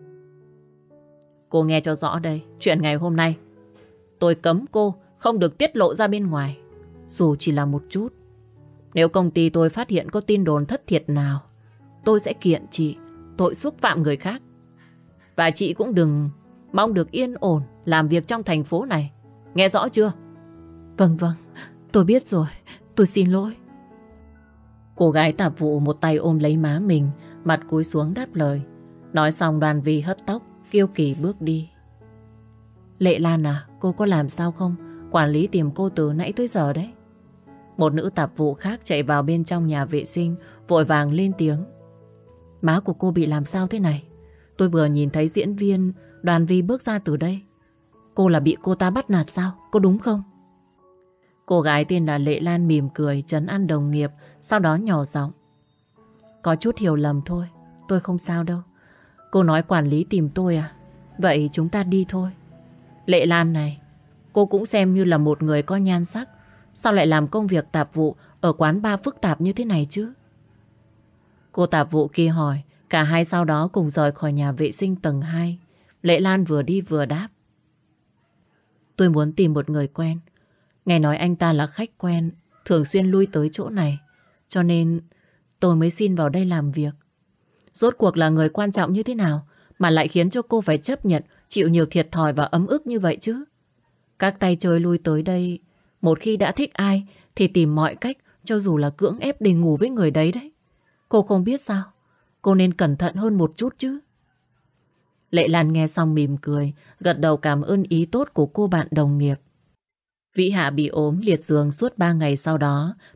Cô nghe cho rõ đây, chuyện ngày hôm nay tôi cấm cô không được tiết lộ ra bên ngoài, dù chỉ là một chút. Nếu công ty tôi phát hiện có tin đồn thất thiệt nào, tôi sẽ kiện chị tội xúc phạm người khác. Và chị cũng đừng mong được yên ổn làm việc trong thành phố này. Nghe rõ chưa? Vâng, tôi biết rồi, tôi xin lỗi. Cô gái tạp vụ một tay ôm lấy má mình, mặt cúi xuống đáp lời. Nói xong Đoàn Vi hất tóc, kiêu kỳ bước đi. Lệ Lan à, cô có làm sao không? Quản lý tìm cô từ nãy tới giờ đấy. Một nữ tạp vụ khác chạy vào bên trong nhà vệ sinh, vội vàng lên tiếng. Má của cô bị làm sao thế này? Tôi vừa nhìn thấy diễn viên Đoàn Vi bước ra từ đây. Cô là bị cô ta bắt nạt sao? Có đúng không? Cô gái tên là Lệ Lan mỉm cười trấn an đồng nghiệp, sau đó nhỏ giọng. Có chút hiểu lầm thôi, tôi không sao đâu. Cô nói quản lý tìm tôi à? Vậy chúng ta đi thôi. Lệ Lan này, cô cũng xem như là một người có nhan sắc, sao lại làm công việc tạp vụ ở quán bar phức tạp như thế này chứ? Cô tạp vụ kia hỏi. Cả hai sau đó cùng rời khỏi nhà vệ sinh tầng 2. Lệ Lan vừa đi vừa đáp. Tôi muốn tìm một người quen. Nghe nói anh ta là khách quen, thường xuyên lui tới chỗ này, cho nên tôi mới xin vào đây làm việc. Rốt cuộc là người quan trọng như thế nào mà lại khiến cho cô phải chấp nhận chịu nhiều thiệt thòi và ấm ức như vậy chứ? Các tay chơi lui tới đây, một khi đã thích ai thì tìm mọi cách, cho dù là cưỡng ép để ngủ với người đấy đấy. Cô không biết sao? Cô nên cẩn thận hơn một chút chứ. Lệ Lan nghe xong mỉm cười, gật đầu cảm ơn ý tốt của cô bạn đồng nghiệp. Vĩ Hạ bị ốm liệt giường suốt 3 ngày sau đó,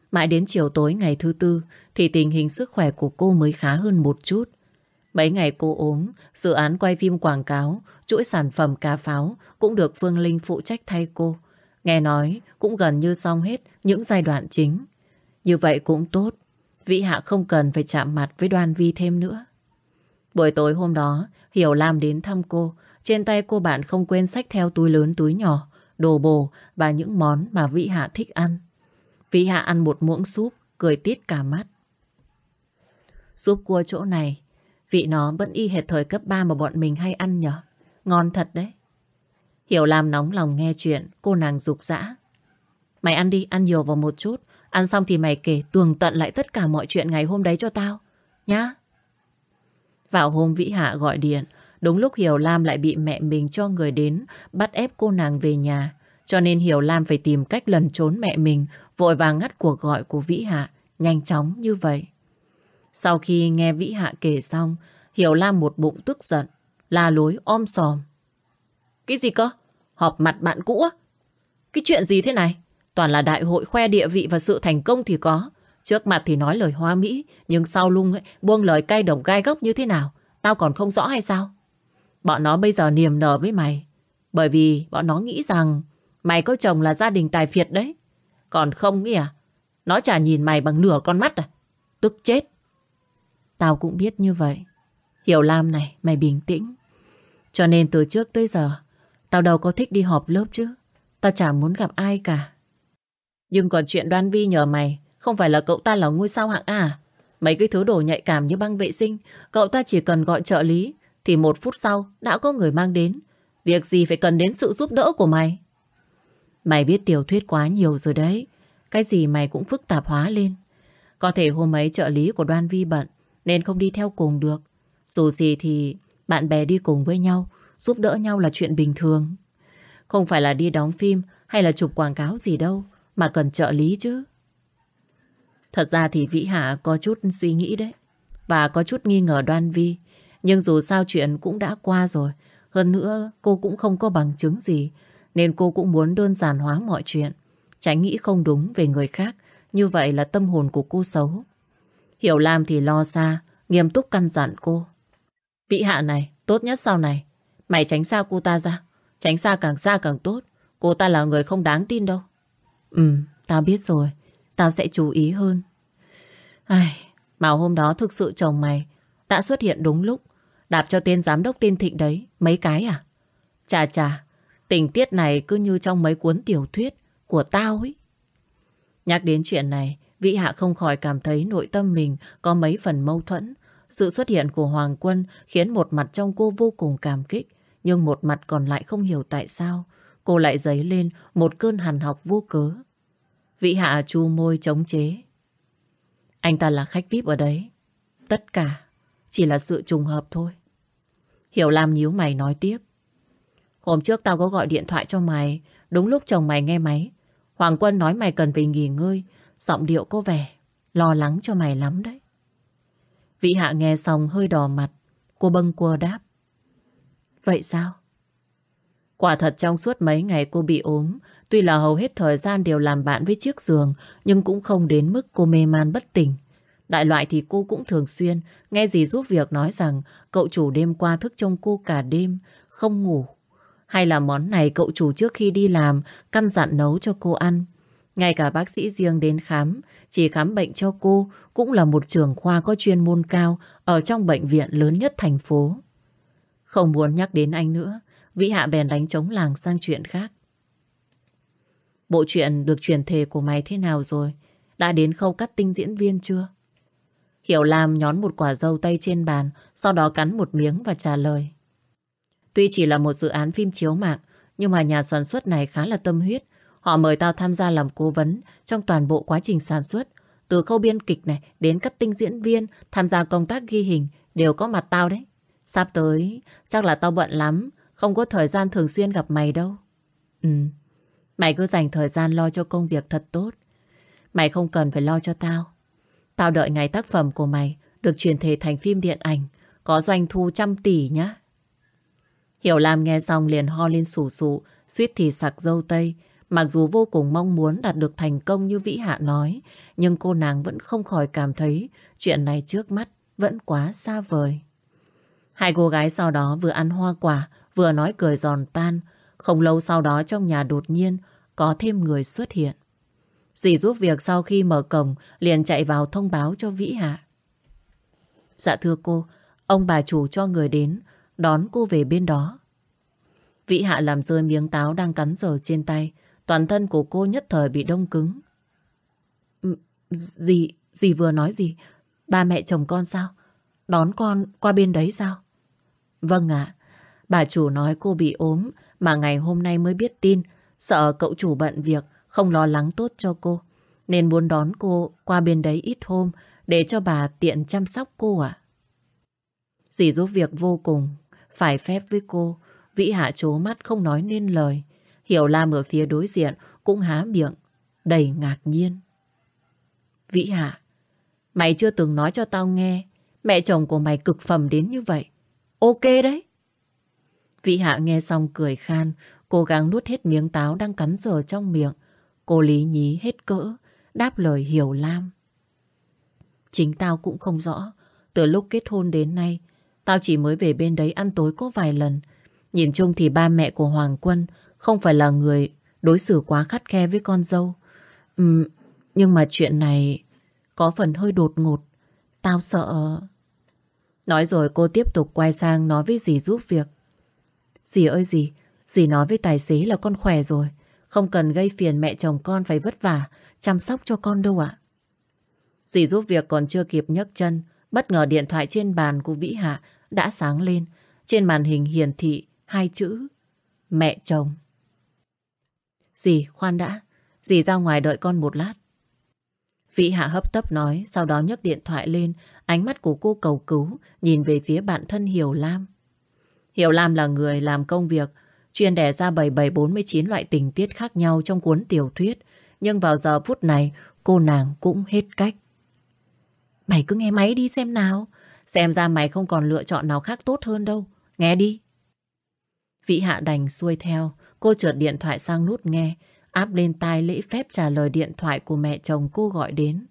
Mãi đến chiều tối ngày thứ tư thì tình hình sức khỏe của cô mới khá hơn một chút. Mấy ngày cô ốm, dự án quay phim quảng cáo, chuỗi sản phẩm cá pháo cũng được Phương Linh phụ trách thay cô. Nghe nói cũng gần như xong hết những giai đoạn chính. Như vậy cũng tốt, Vĩ Hạ không cần phải chạm mặt với Đoan Vi thêm nữa. Buổi tối hôm đó, Hiểu Lam đến thăm cô. Trên tay cô bạn không quên xách theo túi lớn túi nhỏ, đồ bồ và những món mà Vĩ Hạ thích ăn. Vĩ Hạ ăn một muỗng súp, cười tít cả mắt. Súp cua chỗ này, vị nó vẫn y hệt thời cấp 3 mà bọn mình hay ăn nhở. Ngon thật đấy. Hiểu Lam nóng lòng nghe chuyện, cô nàng giục giã. Mày ăn đi, ăn nhiều vào một chút. Ăn xong thì mày kể tường tận lại tất cả mọi chuyện ngày hôm đấy cho tao, nhá. Vào hôm Vĩ Hạ gọi điện, đúng lúc Hiểu Lam lại bị mẹ mình cho người đến bắt ép cô nàng về nhà. Cho nên Hiểu Lam phải tìm cách lẩn trốn mẹ mình, vội vàng ngắt cuộc gọi của Vĩ Hạ, nhanh chóng như vậy. Sau khi nghe Vĩ Hạ kể xong, Hiểu Lam một bụng tức giận, la lối om sòm. Cái gì cơ? Họp mặt bạn cũ á? Cái chuyện gì thế này? Toàn là đại hội khoe địa vị và sự thành công thì có. Trước mặt thì nói lời hoa mỹ, nhưng sau lưng ấy, buông lời cay độc gai góc như thế nào? Tao còn không rõ hay sao? Bọn nó bây giờ niềm nở với mày, bởi vì bọn nó nghĩ rằng mày có chồng là gia đình tài phiệt đấy. Còn không nghĩ à? Nó chả nhìn mày bằng nửa con mắt à? Tức chết. Tao cũng biết như vậy. Hiểu Lam này, mày bình tĩnh. Cho nên từ trước tới giờ tao đâu có thích đi họp lớp chứ. Tao chả muốn gặp ai cả. Nhưng còn chuyện Đoan Vi nhờ mày, không phải là cậu ta là ngôi sao hạng A à? Mấy cái thứ đồ nhạy cảm như băng vệ sinh, cậu ta chỉ cần gọi trợ lý thì 1 phút sau đã có người mang đến. Việc gì phải cần đến sự giúp đỡ của mày? Mày biết tiểu thuyết quá nhiều rồi đấy. Cái gì mày cũng phức tạp hóa lên. Có thể hôm ấy trợ lý của Đoan Vi bận nên không đi theo cùng được. Dù gì thì bạn bè đi cùng với nhau, giúp đỡ nhau là chuyện bình thường. Không phải là đi đóng phim hay là chụp quảng cáo gì đâu mà cần trợ lý chứ. Thật ra thì Vĩ Hạ có chút suy nghĩ đấy, và có chút nghi ngờ Đoan Vi. Nhưng dù sao chuyện cũng đã qua rồi. Hơn nữa cô cũng không có bằng chứng gì, nên cô cũng muốn đơn giản hóa mọi chuyện, tránh nghĩ không đúng về người khác. Như vậy là tâm hồn của cô xấu. Hiểu Lam thì lo xa, nghiêm túc căn dặn cô. Vĩ Hạ này, tốt nhất sau này mày tránh xa cô ta ra. Tránh xa càng tốt. Cô ta là người không đáng tin đâu. Tao biết rồi. Tao sẽ chú ý hơn. Mà hôm đó thực sự chồng mày đã xuất hiện đúng lúc, đạp cho tên giám đốc tên Thịnh đấy mấy cái à? Chà, tình tiết này cứ như trong mấy cuốn tiểu thuyết của tao ấy. Nhắc đến chuyện này, Vĩ Hạ không khỏi cảm thấy nội tâm mình có mấy phần mâu thuẫn. Sự xuất hiện của Hoàng Quân khiến một mặt trong cô vô cùng cảm kích, nhưng một mặt còn lại không hiểu tại sao cô lại dấy lên một cơn hằn học vô cớ. Vĩ Hạ chu môi chống chế. Anh ta là khách VIP ở đấy. Tất cả chỉ là sự trùng hợp thôi. Hiểu Lam nhíu mày nói tiếp. Hôm trước tao có gọi điện thoại cho mày, đúng lúc chồng mày nghe máy. Hoàng Quân nói mày cần phải nghỉ ngơi, giọng điệu có vẻ lo lắng cho mày lắm đấy. Vĩ Hạ nghe xong hơi đỏ mặt. Cô bâng quơ đáp. Vậy sao? Quả thật trong suốt mấy ngày cô bị ốm, tuy là hầu hết thời gian đều làm bạn với chiếc giường, nhưng cũng không đến mức cô mê man bất tỉnh. Đại loại thì cô cũng thường xuyên nghe dì giúp việc nói rằng cậu chủ đêm qua thức trông cô cả đêm, không ngủ. Hay là món này cậu chủ trước khi đi làm căn dặn nấu cho cô ăn. Ngay cả bác sĩ riêng đến khám, chỉ khám bệnh cho cô, cũng là một trưởng khoa có chuyên môn cao ở trong bệnh viện lớn nhất thành phố. Không muốn nhắc đến anh nữa, Vĩ Hạ bèn đánh trống làng sang chuyện khác. Bộ chuyện được truyền thể của mày thế nào rồi? Đã đến khâu casting diễn viên chưa? Hiểu Lam nhón một quả dâu tây trên bàn, sau đó cắn một miếng và trả lời. Tuy chỉ là một dự án phim chiếu mạng, nhưng mà nhà sản xuất này khá là tâm huyết. Họ mời tao tham gia làm cố vấn trong toàn bộ quá trình sản xuất. Từ khâu biên kịch này đến casting diễn viên, tham gia công tác ghi hình đều có mặt tao đấy. Sắp tới chắc là tao bận lắm, không có thời gian thường xuyên gặp mày đâu. Mày cứ dành thời gian lo cho công việc thật tốt. Mày không cần phải lo cho tao. Tao đợi ngày tác phẩm của mày được chuyển thể thành phim điện ảnh, có doanh thu trăm tỷ nhá. Hiểu Lam nghe xong liền ho lên sù sụ, suýt thì sặc dâu tây. Mặc dù vô cùng mong muốn đạt được thành công như Vĩ Hạ nói, nhưng cô nàng vẫn không khỏi cảm thấy chuyện này trước mắt vẫn quá xa vời. Hai cô gái sau đó vừa ăn hoa quả, vừa nói cười giòn tan. Không lâu sau đó trong nhà đột nhiên có thêm người xuất hiện. Dì giúp việc sau khi mở cổng liền chạy vào thông báo cho Vĩ Hạ. Dạ thưa cô, ông bà chủ cho người đến đón cô về bên đó. Vĩ Hạ làm rơi miếng táo đang cắn dở trên tay. Toàn thân của cô nhất thời bị đông cứng. Dì vừa nói gì? Ba mẹ chồng con sao? Đón con qua bên đấy sao? Vâng ạ. Bà chủ nói cô bị ốm mà ngày hôm nay mới biết tin. Sợ cậu chủ bận việc, không lo lắng tốt cho cô, nên muốn đón cô qua bên đấy ít hôm để cho bà tiện chăm sóc cô ạ. Dì giúp việc vô cùng phải phép với cô. Vĩ Hạ trố mắt không nói nên lời. Hiểu Lam ở phía đối diện cũng há miệng đầy ngạc nhiên. Vĩ Hạ, mày chưa từng nói cho tao nghe mẹ chồng của mày cực phẩm đến như vậy. Ok đấy. Vĩ Hạ nghe xong cười khan, cố gắng nuốt hết miếng táo đang cắn dở trong miệng. Cô lý nhí hết cỡ, đáp lời Hiểu Lam. Chính tao cũng không rõ. Từ lúc kết hôn đến nay, tao chỉ mới về bên đấy ăn tối có vài lần. Nhìn chung thì ba mẹ của Hoàng Quân không phải là người đối xử quá khắt khe với con dâu. Nhưng mà chuyện này có phần hơi đột ngột. Tao sợ... Nói rồi cô tiếp tục quay sang nói với dì giúp việc. Dì ơi dì nói với tài xế là con khỏe rồi. Không cần gây phiền mẹ chồng con phải vất vả chăm sóc cho con đâu ạ. Dì giúp việc còn chưa kịp nhấc chân, bất ngờ điện thoại trên bàn của Vĩ Hạ đã sáng lên. Trên màn hình hiển thị hai chữ mẹ chồng. Dì khoan đã, dì ra ngoài đợi con một lát. Vĩ Hạ hấp tấp nói, sau đó nhấc điện thoại lên. Ánh mắt của cô cầu cứu nhìn về phía bạn thân Hiểu Lam. Hiểu Lam là người làm công việc chuyên đẻ ra 7749 loại tình tiết khác nhau trong cuốn tiểu thuyết. Nhưng vào giờ phút này cô nàng cũng hết cách. Mày cứ nghe máy đi xem nào. Xem ra mày không còn lựa chọn nào khác tốt hơn đâu. Nghe đi. Vĩ Hạ đành xuôi theo. Cô trượt điện thoại sang nút nghe, áp lên tai lễ phép trả lời điện thoại của mẹ chồng cô gọi đến.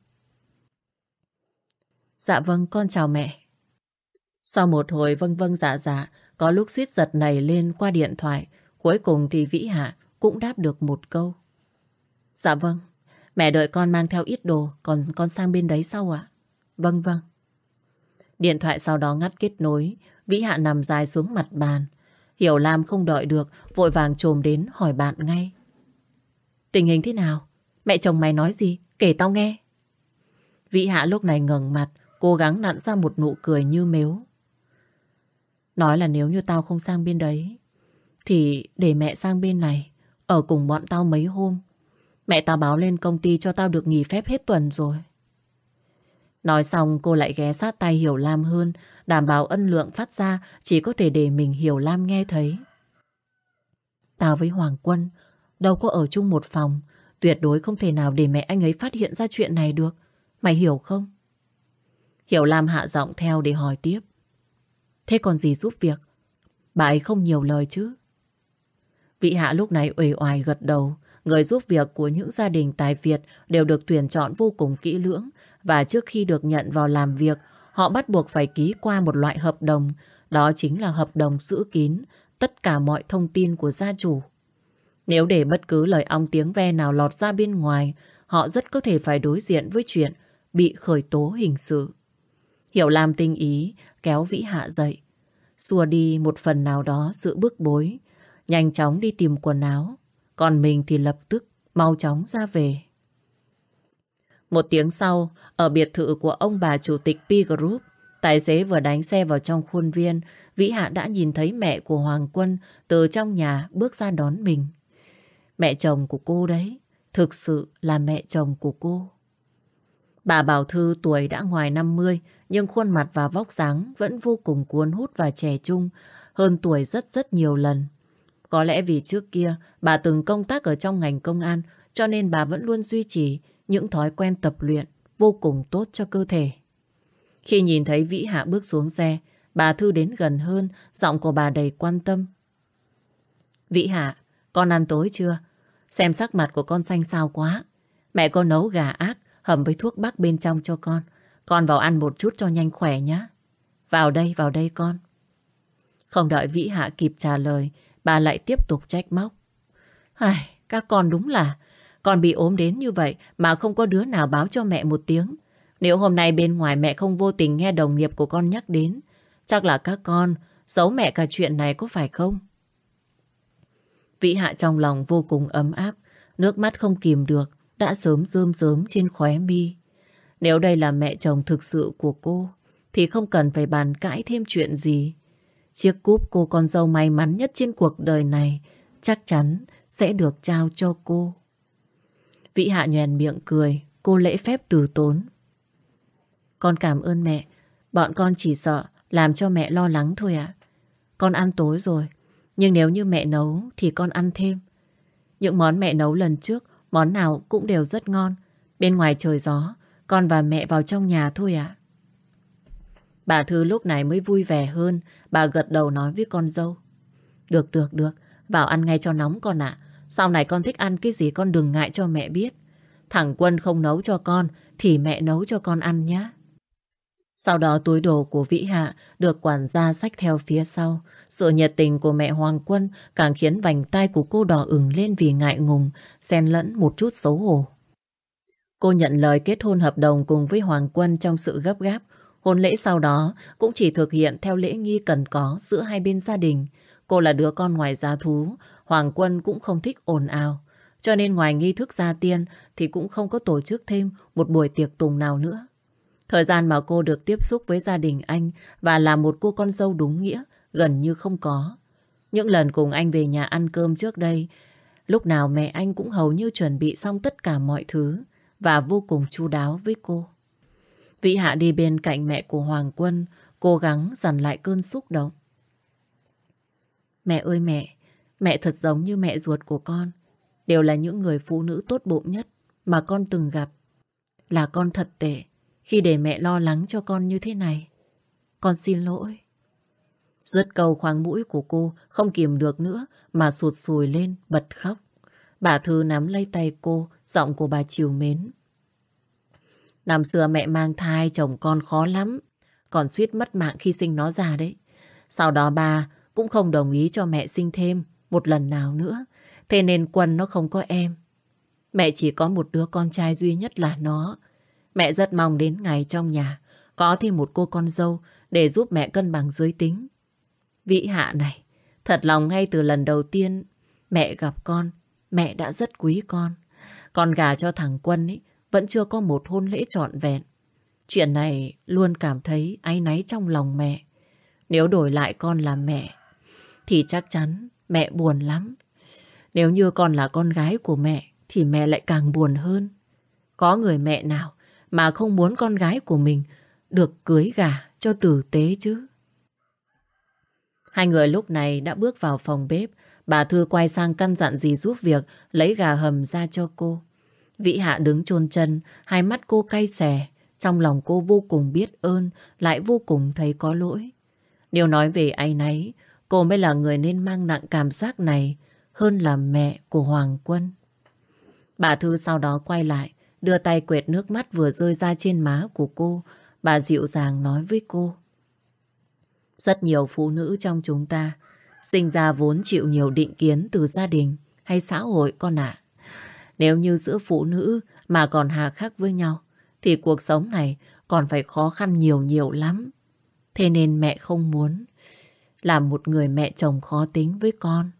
Dạ vâng, con chào mẹ. Sau một hồi vâng vâng dạ dạ, có lúc suýt giật nảy lên qua điện thoại. Cuối cùng thì Vĩ Hạ cũng đáp được một câu. Dạ vâng, mẹ đợi con mang theo ít đồ, còn con sang bên đấy sau ạ. Vâng vâng. Điện thoại sau đó ngắt kết nối. Vĩ Hạ nằm dài xuống mặt bàn. Hiểu Lam không đợi được, vội vàng chồm đến hỏi bạn ngay. Tình hình thế nào? Mẹ chồng mày nói gì? Kể tao nghe. Vĩ Hạ lúc này ngẩng mặt, cố gắng nặn ra một nụ cười như mếu. Nói là nếu như tao không sang bên đấy thì để mẹ sang bên này ở cùng bọn tao mấy hôm. Mẹ tao báo lên công ty cho tao được nghỉ phép hết tuần rồi. Nói xong cô lại ghé sát tay Hiểu Lam hơn, đảm bảo âm lượng phát ra chỉ có thể để mình Hiểu Lam nghe thấy. Tao với Hoàng Quân đâu có ở chung một phòng, tuyệt đối không thể nào để mẹ anh ấy phát hiện ra chuyện này được. Mày hiểu không? Hiểu Lam hạ giọng theo để hỏi tiếp. Thế còn gì giúp việc? Bà ấy không nhiều lời chứ? Vĩ Hạ lúc này uể oải gật đầu. Người giúp việc của những gia đình tài Việt đều được tuyển chọn vô cùng kỹ lưỡng. Và trước khi được nhận vào làm việc, họ bắt buộc phải ký qua một loại hợp đồng. Đó chính là hợp đồng giữ kín tất cả mọi thông tin của gia chủ. Nếu để bất cứ lời ong tiếng ve nào lọt ra bên ngoài, họ rất có thể phải đối diện với chuyện bị khởi tố hình sự. Hiểu Lam tinh ý kéo Vĩ Hạ dậy, xua đi một phần nào đó sự bức bối, nhanh chóng đi tìm quần áo. Còn mình thì lập tức mau chóng ra về. Một tiếng sau, ở biệt thự của ông bà chủ tịch P Group, tài xế vừa đánh xe vào trong khuôn viên, Vĩ Hạ đã nhìn thấy mẹ của Hoàng Quân từ trong nhà bước ra đón mình. Mẹ chồng của cô đấy, thực sự là mẹ chồng của cô. Bà Bảo Thư tuổi đã ngoài 50, nhưng khuôn mặt và vóc dáng vẫn vô cùng cuốn hút và trẻ trung, hơn tuổi rất rất nhiều lần. Có lẽ vì trước kia bà từng công tác ở trong ngành công an, cho nên bà vẫn luôn duy trì những thói quen tập luyện vô cùng tốt cho cơ thể. Khi nhìn thấy Vĩ Hạ bước xuống xe, bà Thư đến gần hơn, giọng của bà đầy quan tâm. Vĩ Hạ, con ăn tối chưa? Xem sắc mặt của con xanh xao quá. Mẹ có nấu gà ác hầm với thuốc bắc bên trong cho con. Con vào ăn một chút cho nhanh khỏe nhé. Vào đây con. Không đợi Vĩ Hạ kịp trả lời, bà lại tiếp tục trách móc. Ai, các con đúng là con bị ốm đến như vậy mà không có đứa nào báo cho mẹ một tiếng. Nếu hôm nay bên ngoài mẹ không vô tình nghe đồng nghiệp của con nhắc đến, chắc là các con giấu mẹ cả chuyện này có phải không? Vĩ Hạ trong lòng vô cùng ấm áp, nước mắt không kìm được, đã sớm rơm rớm trên khóe mi. Nếu đây là mẹ chồng thực sự của cô, thì không cần phải bàn cãi thêm chuyện gì. Chiếc cúp cô con dâu may mắn nhất trên cuộc đời này chắc chắn sẽ được trao cho cô. Vĩ Hạ nhoẻn miệng cười, cô lễ phép từ tốn. Con cảm ơn mẹ, bọn con chỉ sợ làm cho mẹ lo lắng thôi ạ. Con ăn tối rồi, nhưng nếu như mẹ nấu thì con ăn thêm. Những món mẹ nấu lần trước, món nào cũng đều rất ngon. Bên ngoài trời gió, con và mẹ vào trong nhà thôi ạ. Bà Thư lúc này mới vui vẻ hơn, bà gật đầu nói với con dâu. Được, vào ăn ngay cho nóng con ạ. Sau này con thích ăn cái gì con đừng ngại cho mẹ biết. Thằng Quân không nấu cho con thì mẹ nấu cho con ăn nhé. Sau đó túi đồ của Vĩ Hạ được quản gia xách theo phía sau. Sự nhiệt tình của mẹ Hoàng Quân càng khiến vành tai của cô đỏ ửng lên vì ngại ngùng, xen lẫn một chút xấu hổ. Cô nhận lời kết hôn hợp đồng cùng với Hoàng Quân trong sự gấp gáp. Hôn lễ sau đó cũng chỉ thực hiện theo lễ nghi cần có giữa hai bên gia đình. Cô là đứa con ngoài giá thú, Hoàng Quân cũng không thích ồn ào. Cho nên ngoài nghi thức gia tiên thì cũng không có tổ chức thêm một buổi tiệc tùng nào nữa. Thời gian mà cô được tiếp xúc với gia đình anh và là một cô con dâu đúng nghĩa gần như không có. Những lần cùng anh về nhà ăn cơm trước đây, lúc nào mẹ anh cũng hầu như chuẩn bị xong tất cả mọi thứ và vô cùng chu đáo với cô. Vĩ Hạ đi bên cạnh mẹ của Hoàng Quân, cố gắng dằn lại cơn xúc động. Mẹ ơi mẹ thật giống như mẹ ruột của con. Đều là những người phụ nữ tốt bụng nhất mà con từng gặp. Là con thật tệ khi để mẹ lo lắng cho con như thế này. Con xin lỗi. Dứt câu khoang mũi của cô không kìm được nữa mà sụt sùi lên bật khóc. Bà Thư nắm lấy tay cô, giọng của bà trìu mến. Năm xưa mẹ mang thai chồng con khó lắm, còn suýt mất mạng khi sinh nó ra đấy. Sau đó bà cũng không đồng ý cho mẹ sinh thêm một lần nào nữa. Thế nên Quân nó không có em. Mẹ chỉ có một đứa con trai duy nhất là nó. Mẹ rất mong đến ngày trong nhà có thêm một cô con dâu để giúp mẹ cân bằng giới tính. Vĩ Hạ này, thật lòng ngay từ lần đầu tiên mẹ gặp con, mẹ đã rất quý con. Con gả cho thằng Quân ấy vẫn chưa có một hôn lễ trọn vẹn. Chuyện này luôn cảm thấy áy náy trong lòng mẹ. Nếu đổi lại con là mẹ thì chắc chắn mẹ buồn lắm. Nếu như con là con gái của mẹ thì mẹ lại càng buồn hơn. Có người mẹ nào mà không muốn con gái của mình được cưới gả cho tử tế chứ? Hai người lúc này đã bước vào phòng bếp. Bà Thư quay sang căn dặn dì giúp việc lấy gà hầm ra cho cô. Vĩ Hạ đứng chôn chân, hai mắt cô cay xè. Trong lòng cô vô cùng biết ơn, lại vô cùng thấy có lỗi. Nếu nói về áy náy, cô mới là người nên mang nặng cảm giác này hơn là mẹ của Hoàng Quân. Bà Thư sau đó quay lại, đưa tay quệt nước mắt vừa rơi ra trên má của cô. Bà dịu dàng nói với cô. Rất nhiều phụ nữ trong chúng ta sinh ra vốn chịu nhiều định kiến từ gia đình hay xã hội con ạ. Nếu như giữa phụ nữ mà còn hà khắc với nhau thì cuộc sống này còn phải khó khăn nhiều nhiều lắm. Thế nên mẹ không muốn làm một người mẹ chồng khó tính với con.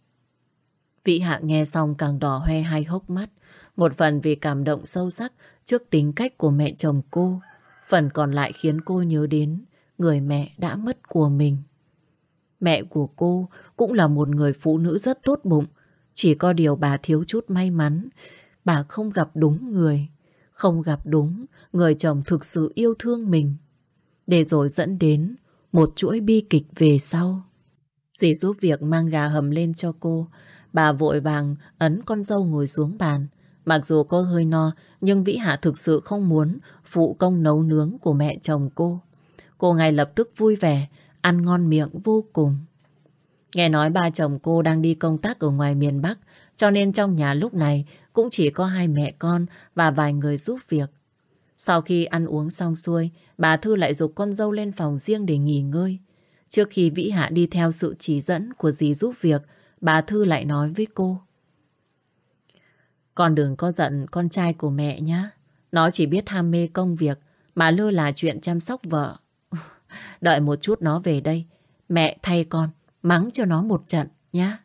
Vĩ Hạ nghe xong càng đỏ hoe hai hốc mắt. Một phần vì cảm động sâu sắc trước tính cách của mẹ chồng cô. Phần còn lại khiến cô nhớ đến người mẹ đã mất của mình. Mẹ của cô cũng là một người phụ nữ rất tốt bụng. Chỉ có điều bà thiếu chút may mắn. Bà không gặp đúng người. Không gặp đúng người chồng thực sự yêu thương mình. Để rồi dẫn đến một chuỗi bi kịch về sau. Dì giúp việc mang gà hầm lên cho cô. Bà vội vàng ấn con dâu ngồi xuống bàn. Mặc dù cô hơi no, nhưng Vĩ Hạ thực sự không muốn phụ công nấu nướng của mẹ chồng cô. Cô ngay lập tức vui vẻ, ăn ngon miệng vô cùng. Nghe nói ba chồng cô đang đi công tác ở ngoài miền Bắc, cho nên trong nhà lúc này cũng chỉ có hai mẹ con và vài người giúp việc. Sau khi ăn uống xong xuôi, bà Thư lại giục con dâu lên phòng riêng để nghỉ ngơi. Trước khi Vĩ Hạ đi theo sự chỉ dẫn của dì giúp việc, bà Thư lại nói với cô. Con đừng có giận con trai của mẹ nhé. Nó chỉ biết ham mê công việc mà lơ là chuyện chăm sóc vợ. Đợi một chút nó về đây, mẹ thay con mắng cho nó một trận nhé.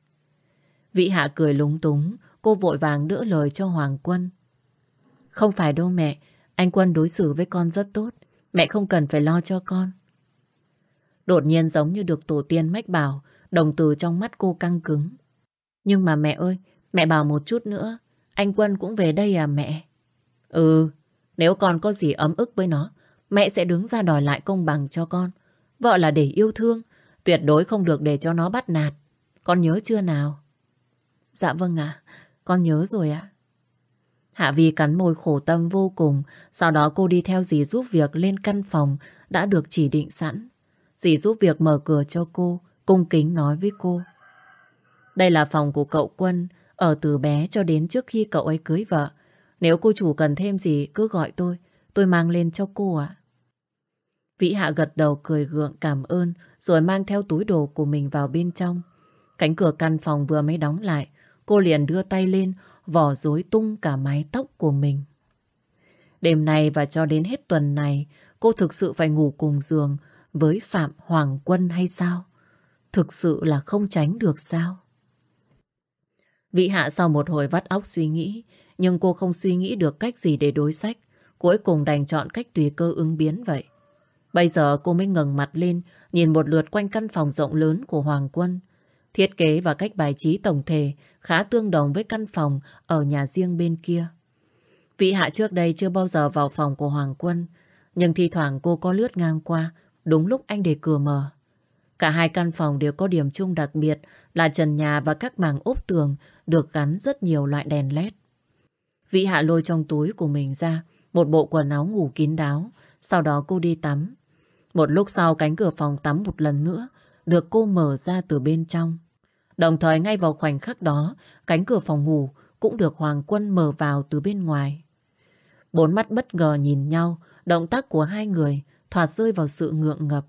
Vĩ Hạ cười lúng túng, cô vội vàng đỡ lời cho Hoàng Quân. Không phải đâu mẹ, anh Quân đối xử với con rất tốt, mẹ không cần phải lo cho con. Đột nhiên giống như được tổ tiên mách bảo, đồng từ trong mắt cô căng cứng. Nhưng mà mẹ ơi, mẹ bảo một chút nữa, anh Quân cũng về đây à mẹ? Ừ, nếu con có gì ấm ức với nó, mẹ sẽ đứng ra đòi lại công bằng cho con. Vợ là để yêu thương, tuyệt đối không được để cho nó bắt nạt. Con nhớ chưa nào? Dạ vâng ạ, con nhớ rồi ạ. Hạ Vi cắn môi khổ tâm vô cùng. Sau đó cô đi theo dì giúp việc lên căn phòng đã được chỉ định sẵn. Dì giúp việc mở cửa cho cô, cung kính nói với cô. Đây là phòng của cậu Quân, ở từ bé cho đến trước khi cậu ấy cưới vợ. Nếu cô chủ cần thêm gì cứ gọi tôi mang lên cho cô ạ. Vĩ Hạ gật đầu cười gượng cảm ơn, rồi mang theo túi đồ của mình vào bên trong. Cánh cửa căn phòng vừa mới đóng lại, cô liền đưa tay lên, vò rối tung cả mái tóc của mình. Đêm nay và cho đến hết tuần này, cô thực sự phải ngủ cùng giường với Phạm Hoàng Quân hay sao? Thực sự là không tránh được sao? Vĩ Hạ sau một hồi vắt óc suy nghĩ, nhưng cô không suy nghĩ được cách gì để đối sách. Cuối cùng đành chọn cách tùy cơ ứng biến vậy. Bây giờ cô mới ngẩng mặt lên, nhìn một lượt quanh căn phòng rộng lớn của Hoàng Quân. Thiết kế và cách bài trí tổng thể khá tương đồng với căn phòng ở nhà riêng bên kia. Vĩ Hạ trước đây chưa bao giờ vào phòng của Hoàng Quân, nhưng thi thoảng cô có lướt ngang qua, đúng lúc anh để cửa mở. Cả hai căn phòng đều có điểm chung đặc biệt là trần nhà và các mảng ốp tường được gắn rất nhiều loại đèn LED. Vĩ Hạ lôi trong túi của mình ra một bộ quần áo ngủ kín đáo, sau đó cô đi tắm. Một lúc sau cánh cửa phòng tắm một lần nữa được cô mở ra từ bên trong. Đồng thời ngay vào khoảnh khắc đó, cánh cửa phòng ngủ cũng được Hoàng Quân mở vào từ bên ngoài. Bốn mắt bất ngờ nhìn nhau, động tác của hai người thoạt rơi vào sự ngượng ngập.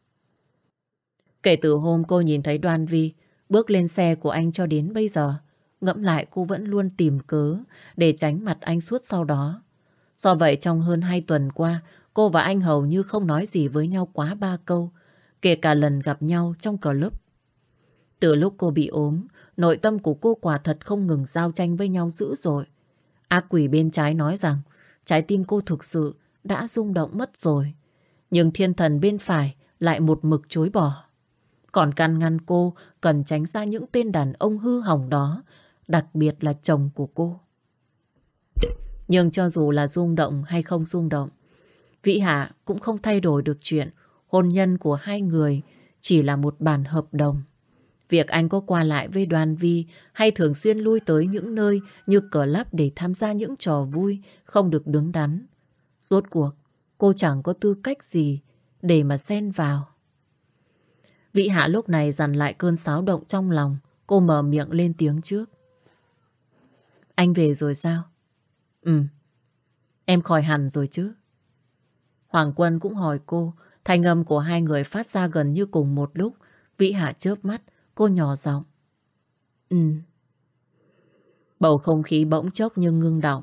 Kể từ hôm cô nhìn thấy Đoan Vi bước lên xe của anh cho đến bây giờ, ngẫm lại cô vẫn luôn tìm cớ để tránh mặt anh suốt sau đó. Do vậy trong hơn 2 tuần qua, cô và anh hầu như không nói gì với nhau quá 3 câu, kể cả lần gặp nhau trong club. Từ lúc cô bị ốm, nội tâm của cô quả thật không ngừng giao tranh với nhau dữ dội. Ác quỷ bên trái nói rằng trái tim cô thực sự đã rung động mất rồi. Nhưng thiên thần bên phải lại một mực chối bỏ. Còn can ngăn cô cần tránh xa những tên đàn ông hư hỏng đó, đặc biệt là chồng của cô. Nhưng cho dù là rung động hay không rung động, Vĩ Hạ cũng không thay đổi được chuyện hôn nhân của hai người chỉ là một bản hợp đồng. Việc anh có qua lại với Đoan Vi hay thường xuyên lui tới những nơi như club để tham gia những trò vui không được đứng đắn. Rốt cuộc, cô chẳng có tư cách gì để mà xen vào. Vĩ Hạ lúc này dằn lại cơn xáo động trong lòng. Cô mở miệng lên tiếng trước. Anh về rồi sao? Ừ, em khỏi hẳn rồi chứ? Hoàng Quân cũng hỏi cô. Thanh âm của hai người phát ra gần như cùng một lúc. Vĩ Hạ chớp mắt, cô nhỏ giọng. Ừ. Bầu không khí bỗng chốc nhưng ngưng đọng.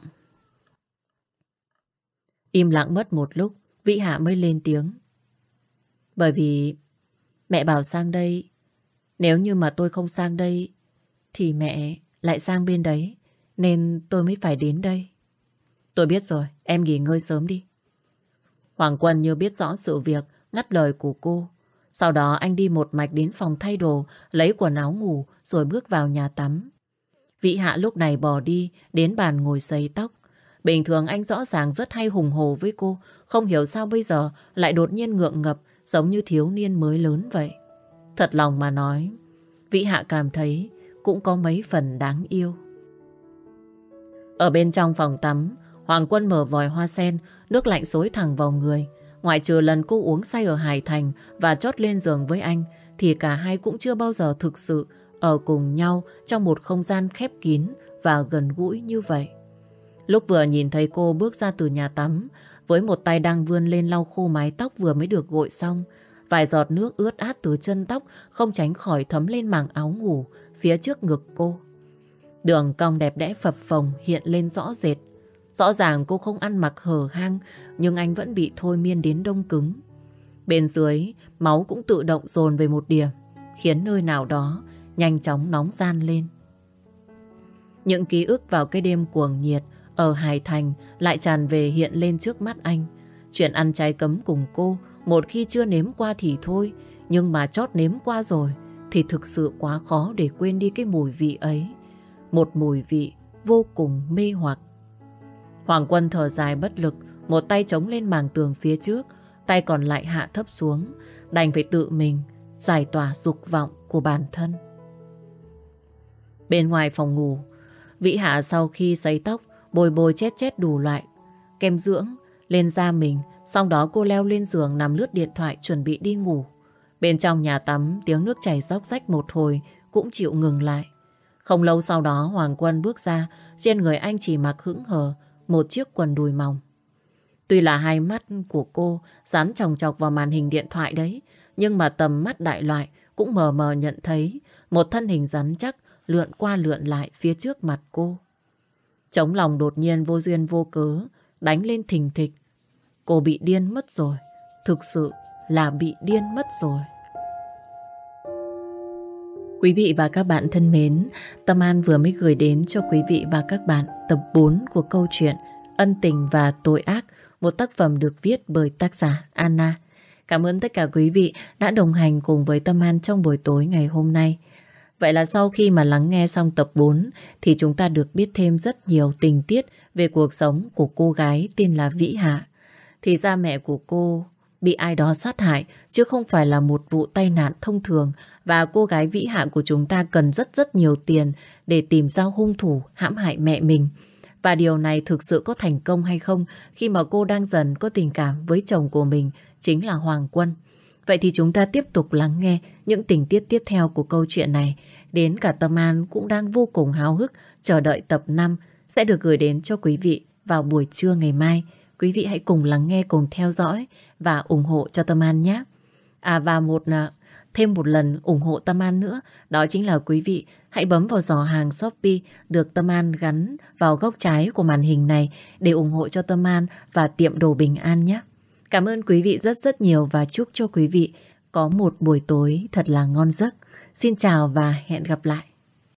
Im lặng mất một lúc, Vĩ Hạ mới lên tiếng. Bởi vì mẹ bảo sang đây. Nếu như mà tôi không sang đây thì mẹ lại sang bên đấy, nên tôi mới phải đến đây. Tôi biết rồi, em nghỉ ngơi sớm đi. Hoàng Quân như biết rõ sự việc, ngắt lời của cô. Sau đó anh đi một mạch đến phòng thay đồ, lấy quần áo ngủ rồi bước vào nhà tắm. Vĩ Hạ lúc này bỏ đi đến bàn ngồi sấy tóc. Bình thường anh rõ ràng rất hay hùng hổ với cô, không hiểu sao bây giờ lại đột nhiên ngượng ngập, giống như thiếu niên mới lớn vậy. Thật lòng mà nói, Vĩ Hạ cảm thấy cũng có mấy phần đáng yêu. Ở bên trong phòng tắm, Hoàng Quân mở vòi hoa sen, nước lạnh xối thẳng vào người. Ngoại trừ lần cô uống say ở Hải Thành và chót lên giường với anh, thì cả hai cũng chưa bao giờ thực sự ở cùng nhau trong một không gian khép kín và gần gũi như vậy. Lúc vừa nhìn thấy cô bước ra từ nhà tắm, với một tay đang vươn lên lau khô mái tóc vừa mới được gội xong, vài giọt nước ướt át từ chân tóc không tránh khỏi thấm lên màng áo ngủ phía trước ngực cô. Đường cong đẹp đẽ phập phồng hiện lên rõ rệt. Rõ ràng cô không ăn mặc hở hang, nhưng anh vẫn bị thôi miên đến đông cứng. Bên dưới, máu cũng tự động dồn về một điểm, khiến nơi nào đó nhanh chóng nóng ran lên. Những ký ức vào cái đêm cuồng nhiệt ở Hải Thành lại tràn về hiện lên trước mắt anh. Chuyện ăn trái cấm cùng cô, một khi chưa nếm qua thì thôi, nhưng mà chót nếm qua rồi thì thực sự quá khó để quên đi cái mùi vị ấy. Một mùi vị vô cùng mê hoặc. Hoàng Quân thở dài bất lực, một tay chống lên màng tường phía trước, tay còn lại hạ thấp xuống, đành phải tự mình giải tỏa dục vọng của bản thân. Bên ngoài phòng ngủ, Vĩ Hạ sau khi sấy tóc, bôi bôi chết chết đủ loại kem dưỡng lên da mình, sau đó cô leo lên giường nằm lướt điện thoại chuẩn bị đi ngủ. Bên trong nhà tắm, tiếng nước chảy róc rách một hồi cũng chịu ngừng lại. Không lâu sau đó Hoàng Quân bước ra, trên người anh chỉ mặc hững hờ một chiếc quần đùi mỏng. Tuy là hai mắt của cô dán chòng chọc vào màn hình điện thoại đấy, nhưng mà tầm mắt đại loại cũng mờ mờ nhận thấy một thân hình rắn chắc lượn qua lượn lại phía trước mặt cô. Trống lòng đột nhiên vô duyên vô cớ đánh lên thình thịch. Cô bị điên mất rồi. Thực sự là bị điên mất rồi. Quý vị và các bạn thân mến, Tâm An vừa mới gửi đến cho quý vị và các bạn tập 4 của câu chuyện Ân tình và tội ác, một tác phẩm được viết bởi tác giả Anna. Cảm ơn tất cả quý vị đã đồng hành cùng với Tâm An trong buổi tối ngày hôm nay. Vậy là sau khi mà lắng nghe xong tập 4 thì chúng ta được biết thêm rất nhiều tình tiết về cuộc sống của cô gái tên là Vĩ Hạ. Thì ra mẹ của cô bị ai đó sát hại chứ không phải là một vụ tai nạn thông thường, và cô gái Vĩ Hạ của chúng ta cần rất rất nhiều tiền để tìm ra hung thủ hãm hại mẹ mình. Và điều này thực sự có thành công hay không khi mà cô đang dần có tình cảm với chồng của mình, chính là Hoàng Quân. Vậy thì chúng ta tiếp tục lắng nghe những tình tiết tiếp theo của câu chuyện này. Đến cả Tâm An cũng đang vô cùng háo hức chờ đợi tập 5 sẽ được gửi đến cho quý vị vào buổi trưa ngày mai. Quý vị hãy cùng lắng nghe, cùng theo dõi và ủng hộ cho Tâm An nhé. Và thêm một lần ủng hộ Tâm An nữa, đó chính là quý vị hãy bấm vào giỏ hàng Shopee được Tâm An gắn vào góc trái của màn hình này để ủng hộ cho Tâm An và tiệm đồ Bình An nhé. Cảm ơn quý vị rất rất nhiều và chúc cho quý vị có một buổi tối thật là ngon giấc. Xin chào và hẹn gặp lại.